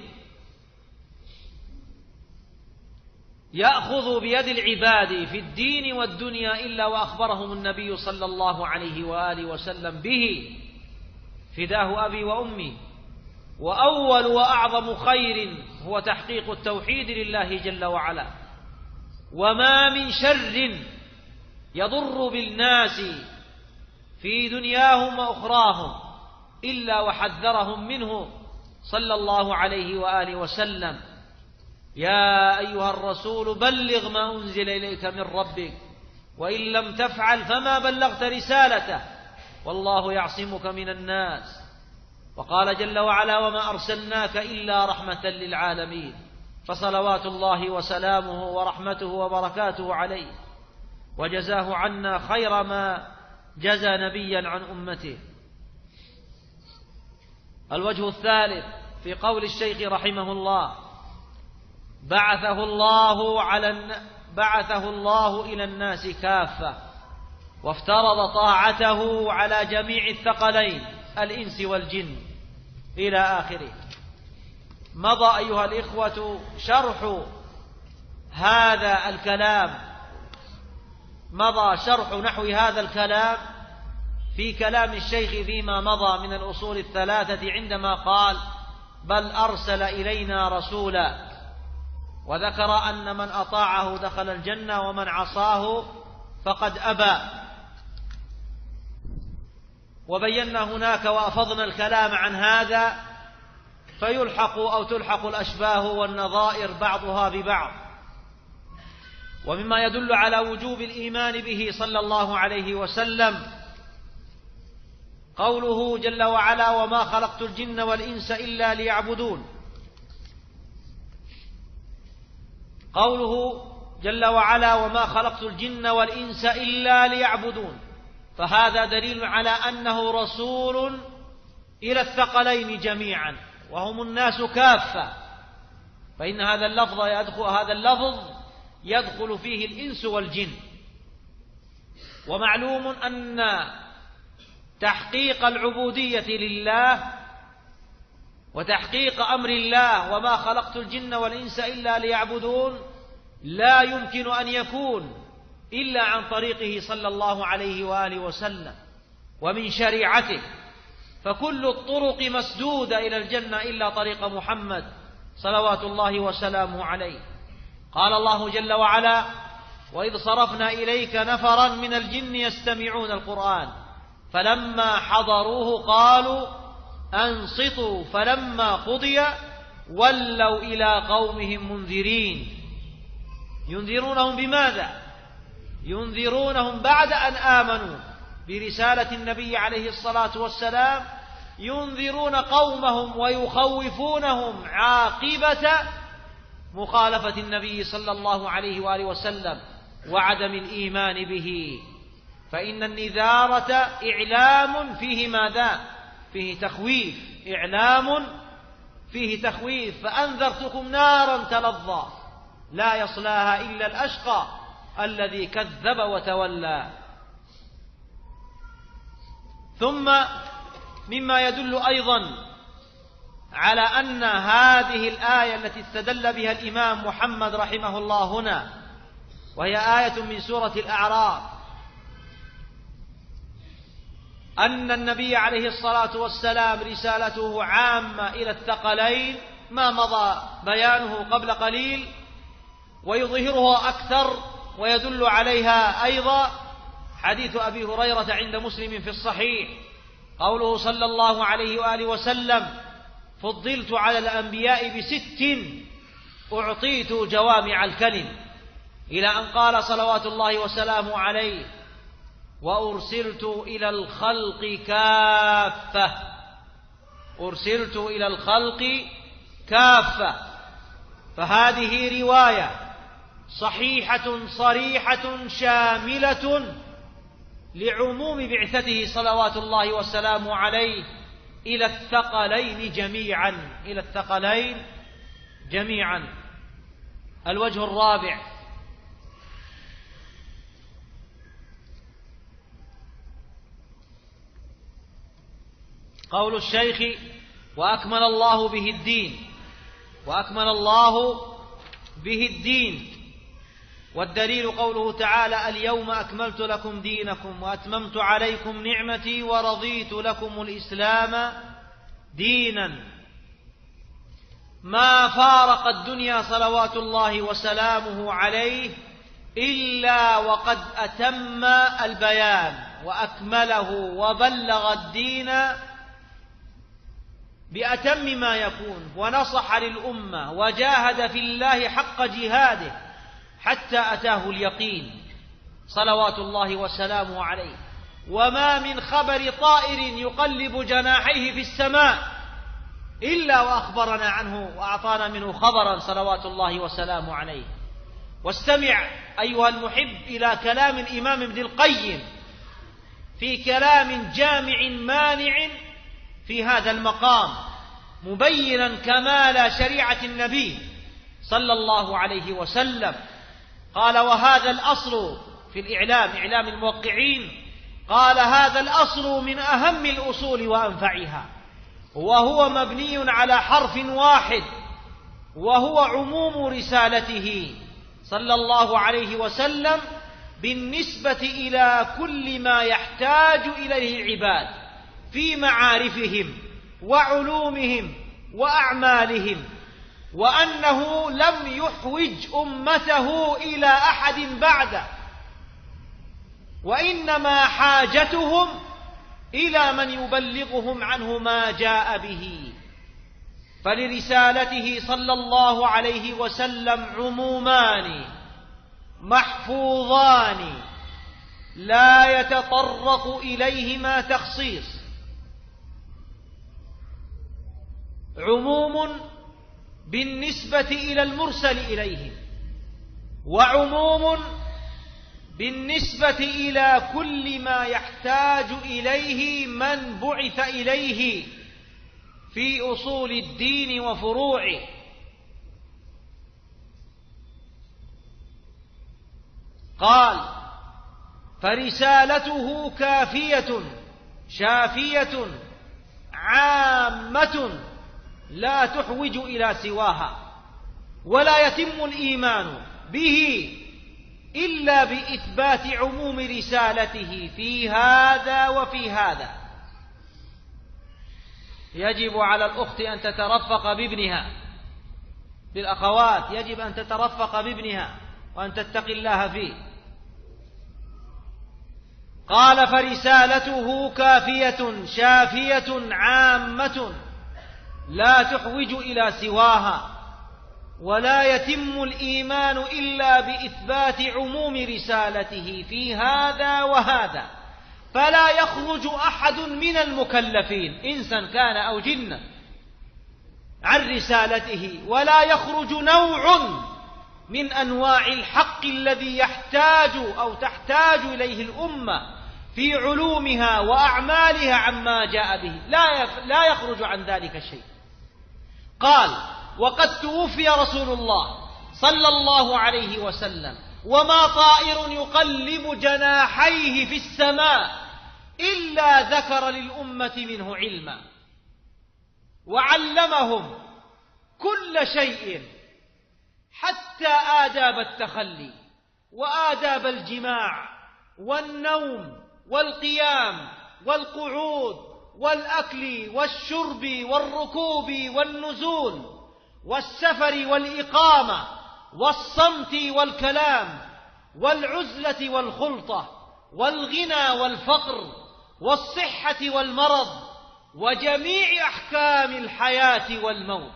يأخذ بيد العباد في الدين والدنيا إلا وأخبرهم النبي صلى الله عليه وآله وسلم به، فداه أبي وأمي. وأول وأعظم خير هو تحقيق التوحيد لله جل وعلا. وما من شر يضر بالناس في دنياهم وأخراهم إلا وحذرهم منه صلى الله عليه وآله وسلم. يا أيها الرسول بلغ ما أنزل إليك من ربك وإن لم تفعل فما بلغت رسالته والله يعصمك من الناس. وقال جل وعلا: وما أرسلناك إلا رحمة للعالمين. فصلوات الله وسلامه ورحمته وبركاته عليه، وجزاه عنا خير ما جزى نبيا عن أمته. الوجه الثالث في قول الشيخ رحمه الله: بعثه بعثه الله إلى الناس كافة، وافترض طاعته على جميع الثقلين الإنس والجن إلى آخره. مضى أيها الإخوة شرح هذا الكلام، مضى شرح نحو هذا الكلام في كلام الشيخ فيما مضى من الأصول الثلاثة، عندما قال: بل أرسل إلينا رسولا، وذكر أن من أطاعه دخل الجنة ومن عصاه فقد أبى. وبينا هناك وأفضنا الكلام عن هذا، فيلحق أو تلحق الأشباه والنظائر بعضها ببعض. ومما يدل على وجوب الإيمان به صلى الله عليه وسلم قوله جل وعلا: وما خلقت الجن والإنس إلا ليعبدون. قوله جل وعلا: وما خلقت الجن والإنس إلا ليعبدون، فهذا دليل على أنه رسول إلى الثقلين جميعا، وهم الناس كافة، فإن هذا اللفظ يدخل فيه الإنس والجن. ومعلوم أن تحقيق العبودية لله وتحقيق أمر الله وما خلقت الجن والإنس إلا ليعبدون لا يمكن أن يكون إلا عن طريقه صلى الله عليه وآله وسلم ومن شريعته، فكل الطرق مسدودة إلى الجنة إلا طريق محمد صلوات الله وسلامه عليه. قال الله جل وعلا: وإذ صرفنا إليك نفرا من الجن يستمعون القرآن فلما حضروه قالوا أنصتوا فلما قضي ولوا إلى قومهم منذرين. ينذرونهم بماذا؟ ينذرونهم بعد أن آمنوا برسالة النبي عليه الصلاة والسلام، ينذرون قومهم ويخوفونهم عاقبة مخالفة النبي صلى الله عليه وآله وسلم وعدم الإيمان به. فإن النذارة إعلام فيه ماذا؟ فيه تخويف، إعلام فيه تخويف. فأنذرتكم نارا تلظى لا يصلاها إلا الأشقى الذي كذب وتولى. ثم مما يدل أيضا على أن هذه الآية التي استدل بها الإمام محمد رحمه الله هنا، وهي آية من سورة الأعراف، أن النبي عليه الصلاة والسلام رسالته عامة إلى الثقلين، ما مضى بيانه قبل قليل، ويظهرها أكثر ويدل عليها أيضا حديث أبي هريرة عند مسلم في الصحيح، قوله صلى الله عليه وآله وسلم: فضلت على الأنبياء ب6 أعطيت جوامع الكلم، إلى أن قال صلوات الله وسلامه عليه: وأرسلت إلى الخلق كافة. أرسلت إلى الخلق كافة. فهذه رواية صحيحة صريحة شاملة لعموم بعثته صلوات الله وسلامه عليه إلى الثقلين جميعا، إلى الثقلين جميعا. الوجه الرابع: قول الشيخ: وأكمل الله به الدين. وأكمل الله به الدين، والدليل قوله تعالى: اليوم أكملت لكم دينكم وأتممت عليكم نعمتي ورضيت لكم الإسلام دينا. ما فارق الدنيا صلوات الله وسلامه عليه إلا وقد أتم البيان وأكمله وبلغ الدين بأتم ما يكون، ونصح للأمة وجاهد في الله حق جهاده حتى أتاه اليقين صلوات الله وسلامه عليه. وما من خبر طائر يقلب جناحيه في السماء إلا وأخبرنا عنه وأعطانا منه خبرا صلوات الله وسلامه عليه. واستمع أيها المحب إلى كلام الإمام ابن القيم في كلام جامع مانع في هذا المقام، مبينا كمال شريعة النبي صلى الله عليه وسلم. قال: وهذا الأصل في الإعلام، إعلام الموقعين، قال: هذا الأصل من أهم الأصول وأنفعها، وهو مبني على حرف واحد، وهو عموم رسالته صلى الله عليه وسلم بالنسبة إلى كل ما يحتاج إليه العباد في معارفهم وعلومهم وأعمالهم، وأنه لم يحوج أمته إلى أحد بعده، وإنما حاجتهم إلى من يبلغهم عنه ما جاء به. فلرسالته صلى الله عليه وسلم عمومان محفوظان لا يتطرق إليهما تخصيص: عموم بالنسبة إلى المرسل إليهم، وعموم بالنسبة إلى كل ما يحتاج إليه من بعث إليه في أصول الدين وفروعه. قال: فرسالته كافية شافية عامة لا تحوج إلى سواها، ولا يتم الإيمان به إلا بإثبات عموم رسالته في هذا وفي هذا. يجب على الأخت أن تترفق بابنها، للأخوات يجب أن تترفق بابنها وأن تتقي الله فيه. قال: فرسالته كافية شافية عامة لا تحوج إلى سواها، ولا يتم الإيمان إلا بإثبات عموم رسالته في هذا وهذا، فلا يخرج أحد من المكلفين إنسا كان أو جنا عن رسالته، ولا يخرج نوع من أنواع الحق الذي يحتاج أو تحتاج إليه الأمة في علومها وأعمالها عما جاء به، لا يخرج عن ذلك الشيء. قال: وقد توفي رسول الله صلى الله عليه وسلم وما طائر يقلب جناحيه في السماء إلا ذكر للأمة منه علما، وعلمهم كل شيء حتى آداب التخلي وآداب الجماع والنوم والقيام والقعود والأكل والشرب والركوب والنزول والسفر والإقامة والصمت والكلام والعزلة والخلطة والغنى والفقر والصحة والمرض وجميع أحكام الحياة والموت،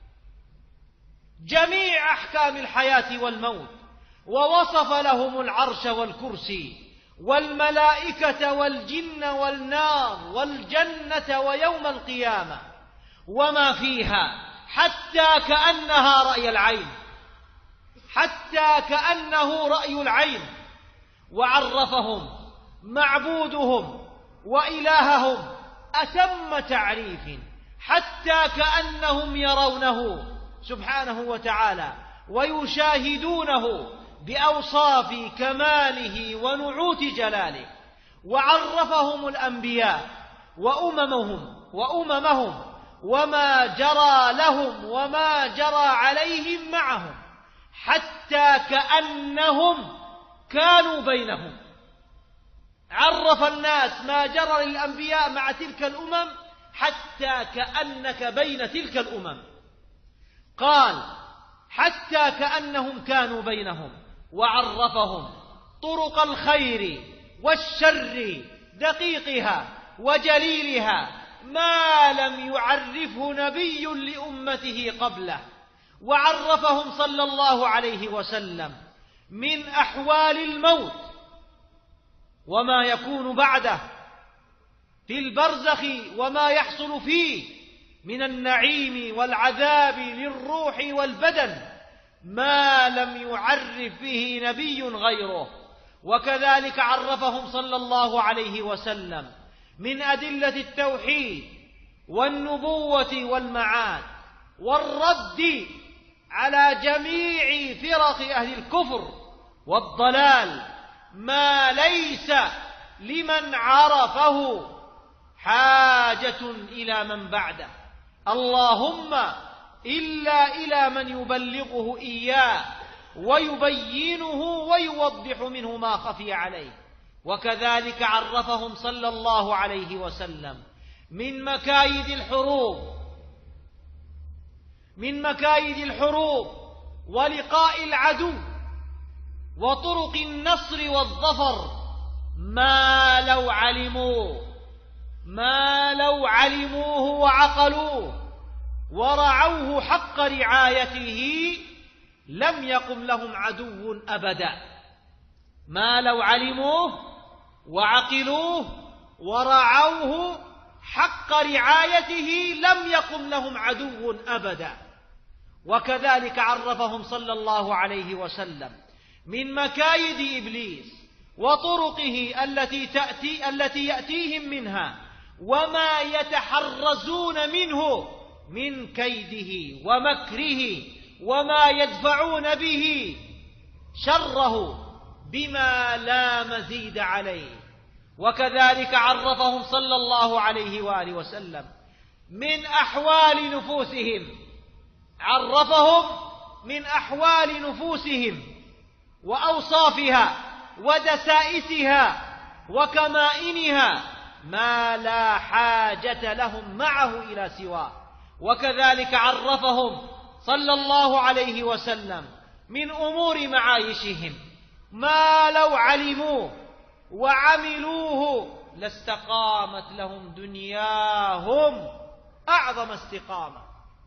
جميع أحكام الحياة والموت. ووصف لهم العرش والكرسي والملائكة والجن والنار والجنة ويوم القيامة وما فيها، حتى كأنها رأي العين، حتى كأنه رأي العين. وعرفهم معبودهم وإلههم أتم تعريف، حتى كأنهم يرونه سبحانه وتعالى ويشاهدونه بأوصاف كماله ونعوت جلاله. وعرفهم الأنبياء وأممهم وما جرى لهم وما جرى عليهم معهم، حتى كأنهم كانوا بينهم. عرف الناس ما جرى للأنبياء مع تلك الأمم حتى كأنك بين تلك الأمم. قال: حتى كأنهم كانوا بينهم. وعرفهم طرق الخير والشر دقيقها وجليلها ما لم يعرفه نبي لأمته قبله. وعرفهم صلى الله عليه وسلم من أحوال الموت وما يكون بعده في البرزخ وما يحصل فيه من النعيم والعذاب للروح والبدن ما لم يعرف به نبي غيره. وكذلك عرفهم صلى الله عليه وسلم من أدلة التوحيد والنبوة والمعاد والرد على جميع فرق أهل الكفر والضلال ما ليس لمن عرفه حاجة إلى من بعده، اللهم إلا إلى من يبلغه إياه ويبينه ويوضح منه ما خفي عليه. وكذلك عرفهم صلى الله عليه وسلم من مكايد الحروب ولقاء العدو وطرق النصر والظفر ما لو علموه وعقلوه ورعوه حق رعايته لم يقم لهم عدو أبدا. ما لو علموه وعقلوه ورعوه حق رعايته لم يقم لهم عدو أبدا. وكذلك عرفهم صلى الله عليه وسلم من مكايد إبليس وطرقه التي يأتيهم منها وما يتحرزون منه من كيده ومكره وما يدفعون به شره بما لا مزيد عليه. وكذلك عرفهم صلى الله عليه وآله وسلم من أحوال نفوسهم وأوصافها ودسائسها وكمائنها ما لا حاجة لهم معه إلى سواه. وكذلك عرفهم صلى الله عليه وسلم من أمور معايشهم ما لو علموه وعملوه لاستقامت لهم دنياهم أعظم استقامة.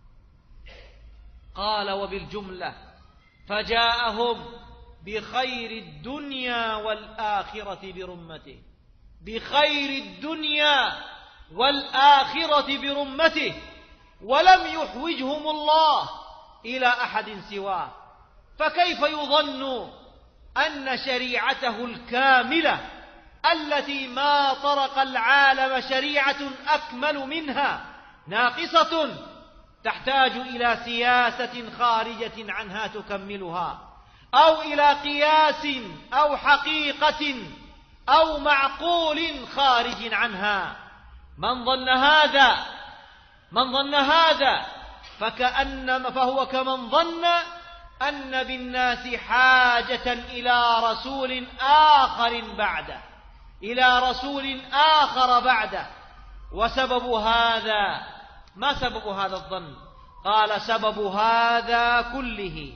قال: وبالجملة فجاءهم بخير الدنيا والآخرة برمته، بخير الدنيا والآخرة برمته، ولم يحوجهم الله إلى أحد سواه. فكيف يظن أن شريعته الكاملة التي ما طرق العالم شريعة أكمل منها ناقصة تحتاج إلى سياسة خارجة عنها تكملها، أو إلى قياس أو حقيقة أو معقول خارج عنها؟ من ظن هذا فهو كمن ظن أن بالناس حاجة إلى رسول آخر بعده. وسبب هذا، ما سبب هذا الظن؟ قال: سبب هذا كله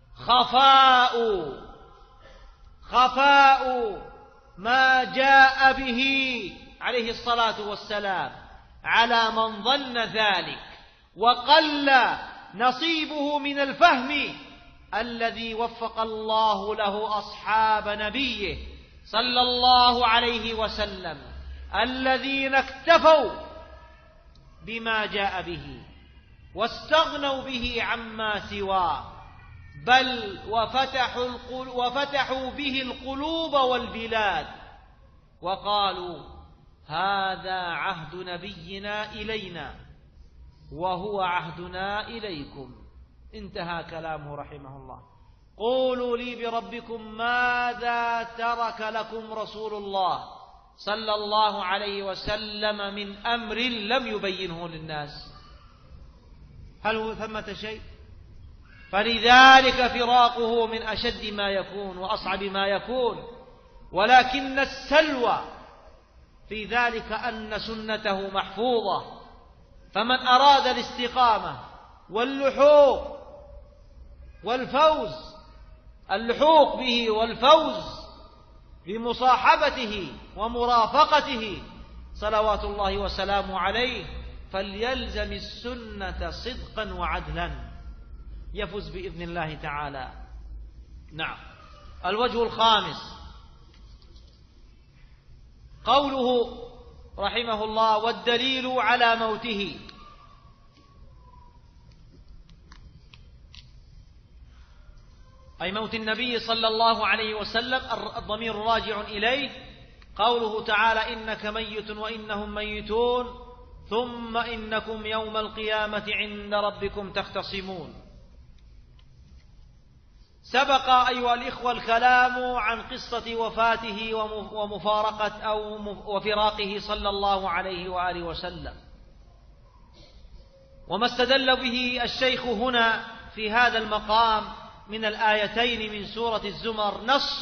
خفاء ما جاء به عليه الصلاة والسلام على من ظن ذلك، وقل نصيبه من الفهم الذي وفق الله له أصحاب نبيه صلى الله عليه وسلم الذين اكتفوا بما جاء به واستغنوا به عما سواه، بل وفتحوا به القلوب والبلاد، وقالوا: هذا عهد نبينا إلينا وهو عهدنا إليكم. انتهى كلامه رحمه الله. قولوا لي بربكم ماذا ترك لكم رسول الله صلى الله عليه وسلم من أمر لم يبينه للناس؟ هل هو ثمة شيء؟ فلذلك فراقه من أشد ما يكون وأصعب ما يكون، ولكن السلوى في ذلك أن سنته محفوظة. فمن أراد الاستقامة واللحوق اللحوق به والفوز بمصاحبته ومرافقته صلوات الله وسلامه عليه فليلزم السنة صدقا وعدلا يفوز بإذن الله تعالى. نعم. الوجه الخامس قوله رحمه الله: والدليل على موته. أي موت النبي صلى الله عليه وسلم، الضمير راجع إليه. قوله تعالى: إنك ميت وإنهم ميتون ثم إنكم يوم القيامة عند ربكم تختصمون. سبق أيها الإخوة الكلام عن قصة وفاته ومفارقة أو وفراقه صلى الله عليه وآله وسلم، وما استدل به الشيخ هنا في هذا المقام من الآيتين من سورة الزمر نص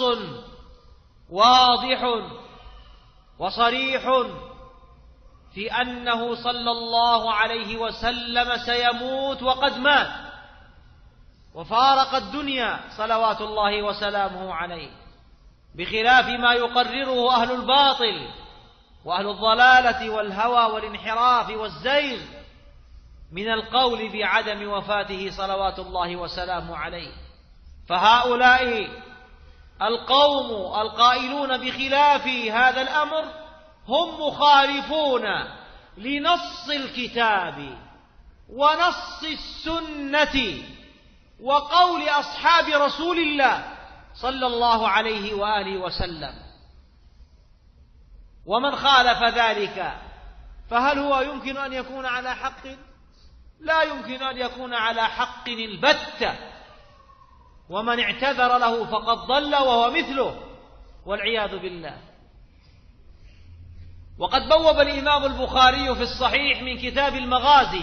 واضح وصريح في أنه صلى الله عليه وسلم سيموت وقد مات وفارق الدنيا صلوات الله وسلامه عليه، بخلاف ما يقرره أهل الباطل وأهل الضلالة والهوى والانحراف والزيغ من القول بعدم وفاته صلوات الله وسلامه عليه. فهؤلاء القوم القائلون بخلاف هذا الأمر هم مخالفون لنص الكتاب ونص السنة وقول أصحاب رسول الله صلى الله عليه وآله وسلم. ومن خالف ذلك فهل هو يمكن أن يكون على حق؟ لا يمكن أن يكون على حق البتة، ومن اعتذر له فقد ضل وهو مثله والعياذ بالله. وقد بوب الإمام البخاري في الصحيح من كتاب المغازي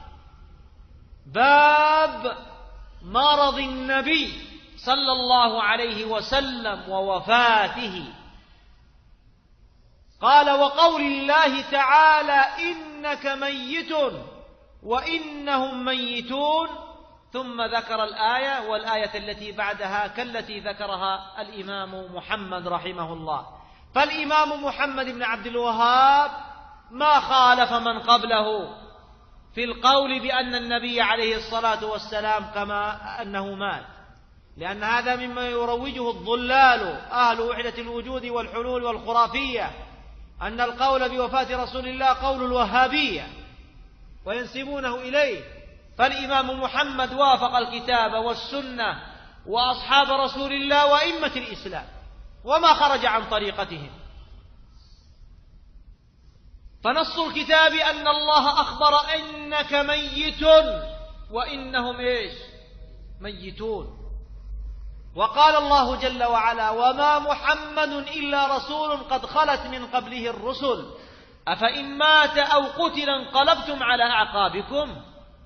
باب مرض النبي صلى الله عليه وسلم ووفاته، قال: وقول الله تعالى: إنك ميت وإنهم ميتون، ثم ذكر الآية والآية التي بعدها كالتي ذكرها الإمام محمد رحمه الله. فالإمام محمد بن عبد الوهاب ما خالف من قبله في القول بأن النبي عليه الصلاة والسلام كما أنه مات، لأن هذا مما يروجه الضلال أهل وحدة الوجود والحلول والخرافية، أن القول بوفاة رسول الله قول الوهابية وينسبونه إليه. فالإمام محمد وافق الكتاب والسنة وأصحاب رسول الله وأئمة الإسلام وما خرج عن طريقتهم. فنص الكتاب أن الله أخبر إنك ميت وإنهم ميتون. وقال الله جل وعلا: وما محمد إلا رسول قد خلت من قبله الرسل أفإن مات أو قتل انقلبتم على أعقابكم.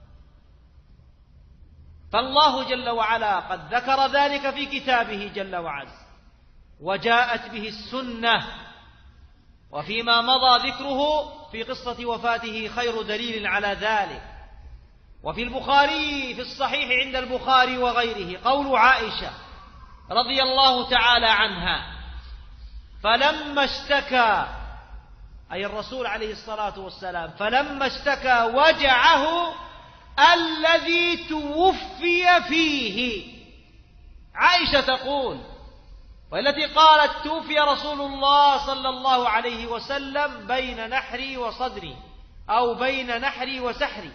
فالله جل وعلا قد ذكر ذلك في كتابه جل وعلا، وجاءت به السنة، وفيما مضى ذكره في قصة وفاته خير دليل على ذلك. وفي البخاري في الصحيح عند البخاري وغيره قول عائشة رضي الله تعالى عنها: فلما اشتكى، أي الرسول عليه الصلاة والسلام، فلما اشتكى وجعه الذي توفي فيه. عائشة تقول، والتي قالت: توفي رسول الله صلى الله عليه وسلم بين نحري وصدري، أو بين نحري وسحري.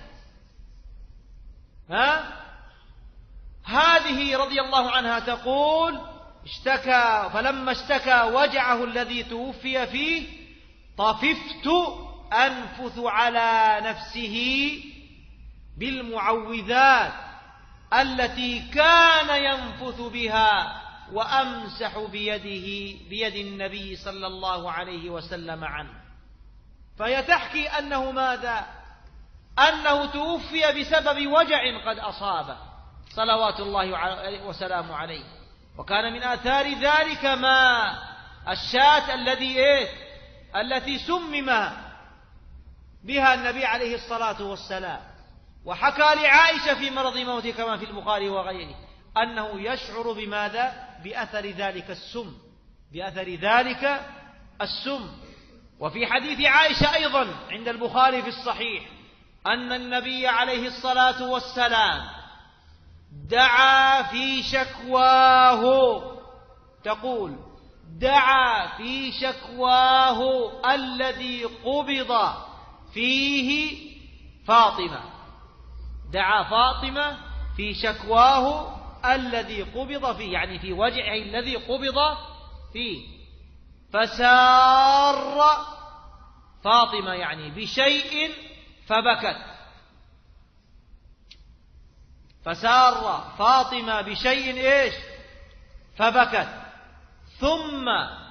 هذه رضي الله عنها تقول: اشتكى، فلما اشتكى وجعه الذي توفي فيه طففت أنفث على نفسه بالمعوذات التي كان ينفث بها وأمسح بيد النبي صلى الله عليه وسلم عنه. فهي تحكي أنه ماذا؟ أنه توفي بسبب وجع قد أصابه صلوات الله وسلامه عليه. وكان من آثار ذلك ما الشاة التي سمم بها النبي عليه الصلاة والسلام. وحكى لعائشة في مرض موته كما في البخاري وغيره أنه يشعر بماذا؟ بأثر ذلك السم. وفي حديث عائشة أيضا عند البخاري في الصحيح أن النبي عليه الصلاة والسلام دعا في شكواه، تقول: دعا في شكواه الذي قبض فيه فاطمة، دعا فاطمة في شكواه الذي قبض فيه، يعني في وجعه الذي قبض فيه. فسار فاطمة يعني بشيء فبكت، فسار فاطمة بشيء فبكت، ثم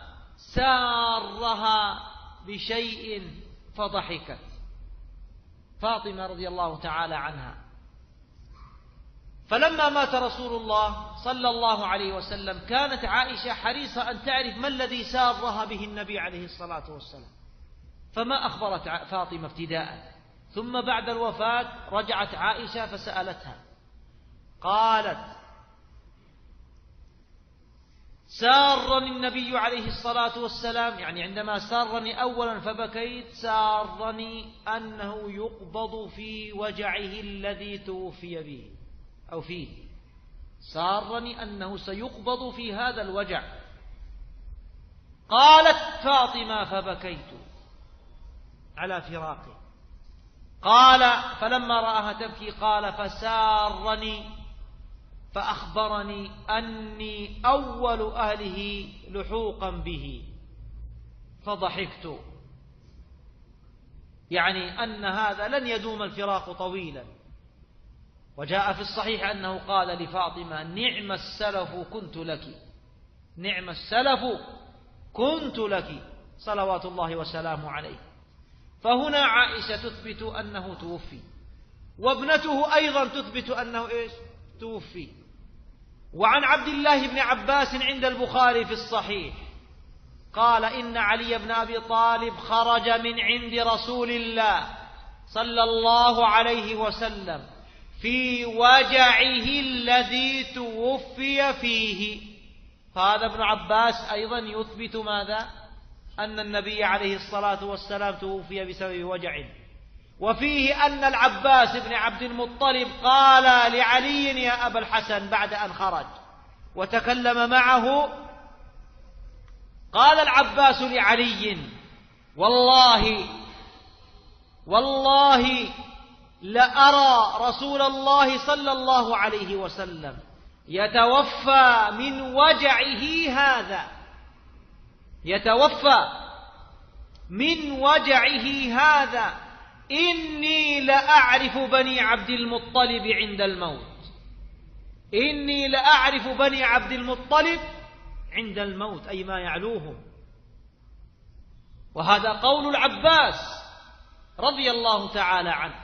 سارها بشيء فضحكت. فاطمة رضي الله تعالى عنها. فلما مات رسول الله صلى الله عليه وسلم كانت عائشة حريصة أن تعرف ما الذي سارها به النبي عليه الصلاة والسلام، فما أخبرت فاطمة ابتداء، ثم بعد الوفاة رجعت عائشة فسألتها، قالت: سارني النبي عليه الصلاة والسلام، يعني عندما سارني أولا فبكيت، سارني أنه يقبض في وجعه الذي توفي به أو فيه، سارني أنه سيقبض في هذا الوجع. قالت فاطمة: فبكيت على فراقه. قال: فلما رآها تبكي قال: فسارني فأخبرني أني أول أهله لحوقا به فضحكت، يعني أن هذا لن يدوم الفراق طويلا. وجاء في الصحيح أنه قال لفاطمة: نعم السلف كنت لك، نعم السلف كنت لك، صلوات الله وسلامه عليه. فهنا عائشة تثبت أنه توفي، وابنته أيضا تثبت أنه توفي. وعن عبد الله بن عباس عند البخاري في الصحيح قال: إن علي بن أبي طالب خرج من عند رسول الله صلى الله عليه وسلم في وجعه الذي توفي فيه. فهذا ابن عباس أيضا يثبت ماذا؟ أن النبي عليه الصلاة والسلام توفي بسبب وجع. وفيه أن العباس بن عبد المطلب قال لعلي: يا أبا الحسن، بعد أن خرج وتكلم معه، قال العباس لعلي: والله لأرى رسول الله صلى الله عليه وسلم يتوفى من وجعه هذا، يتوفى من وجعه هذا، إني لأعرف بني عبد المطلب عند الموت، إني لأعرف بني عبد المطلب عند الموت، أي ما يعلوهم. وهذا قول العباس رضي الله تعالى عنه.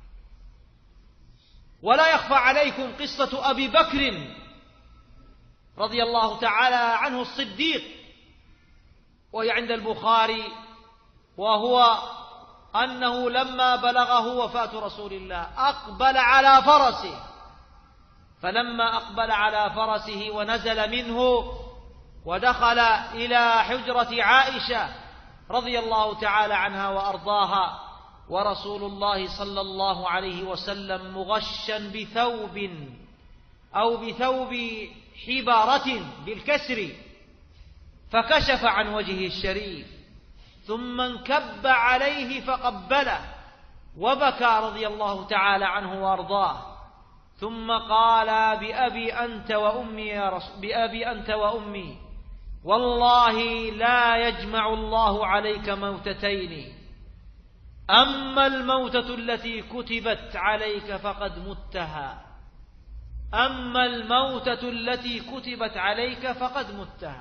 ولا يخفى عليكم قصة أبي بكر رضي الله تعالى عنه الصديق، وهي عند البخاري، وهو أنه لما بلغه وفاة رسول الله أقبل على فرسه، فلما أقبل على فرسه ونزل منه ودخل إلى حجرة عائشة رضي الله تعالى عنها وأرضاها، ورسول الله صلى الله عليه وسلم مغشا بثوب أو بثوب حبارة بالكسر، فكشف عن وجهه الشريف ثم انكب عليه فقبله وبكى رضي الله تعالى عنه وارضاه، ثم قال: بأبي أنت وأمي يا رسول، بأبي أنت وأمي، والله لا يجمع الله عليك موتتين، أما الموتة التي كتبت عليك فقد متها، أما الموتة التي كتبت عليك فقد متها.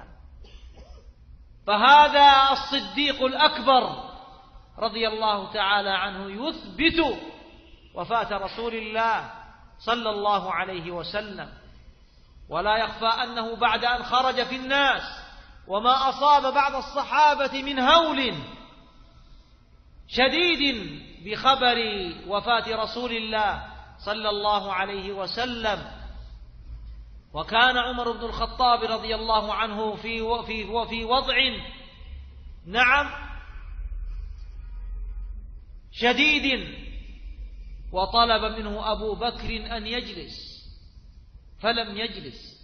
فهذا الصديق الأكبر رضي الله تعالى عنه يثبت وفاة رسول الله صلى الله عليه وسلم. ولا يخفى أنه بعد أن خرج في الناس وما أصاب بعض الصحابة من هول شديد بخبر وفاة رسول الله صلى الله عليه وسلم، وكان عمر بن الخطاب رضي الله عنه في وضع شديد، وطلب منه أبو بكر أن يجلس فلم يجلس،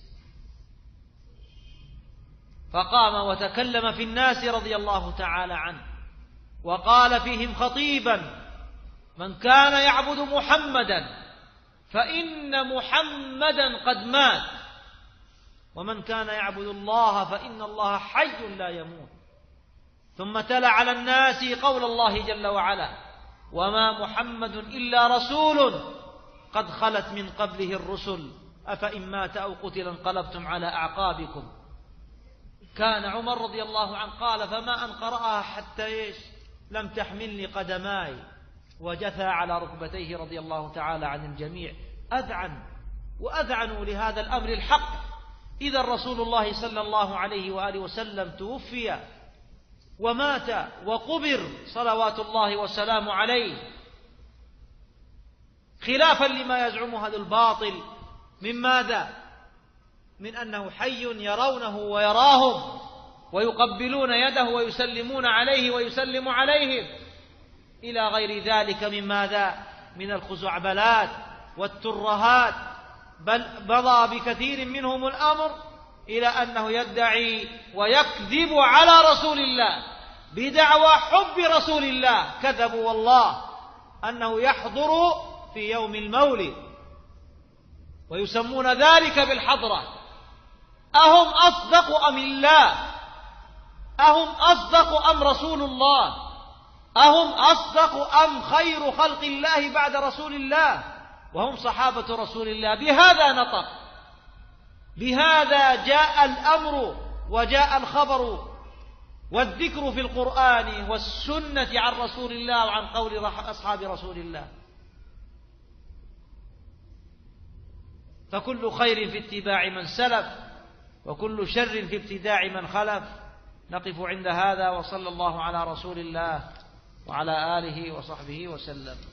فقام وتكلم في الناس رضي الله تعالى عنه، وقال فيهم خطيبا: من كان يعبد محمدا فإن محمدا قد مات، ومن كان يعبد الله فإن الله حي لا يموت. ثم تلا على الناس قول الله جل وعلا: وما محمد إلا رسول قد خلت من قبله الرسل أفإن مات أو قتل انقلبتم على أعقابكم. كان عمر رضي الله عنه قال فما أن قرأها حتى لم تحملني قدماي، وجثى على ركبتيه رضي الله تعالى عن الجميع. وأذعنوا لهذا الأمر الحق. إذا رسول الله صلى الله عليه وآله وسلم توفي ومات وقبر صلوات الله والسلام عليه، خلافا لما يزعم هذا الباطل من ماذا؟ من أنه حي يرونه ويراهم ويقبلون يده ويسلمون عليه ويسلم عليهم، إلى غير ذلك من ماذا؟ من الخزعبلات والترهات. بل مضى بكثير منهم الأمر إلى أنه يدعي ويكذب على رسول الله بدعوى حب رسول الله. كذبوا والله أنه يحضر في يوم المولد ويسمون ذلك بالحضرة. أهم أصدق أم الله؟ أهم أصدق أم رسول الله؟ أهم أصدق أم خير خلق الله بعد رسول الله؟ وهم صحابة رسول الله. بهذا نطق، بهذا جاء الأمر وجاء الخبر والذكر في القرآن والسنة عن رسول الله وعن قول أصحاب رسول الله. فكل خير في اتباع من سلف، وكل شر في ابتداع من خلف. نقف عند هذا، وصلى الله على رسول الله وعلى آله وصحبه وسلم.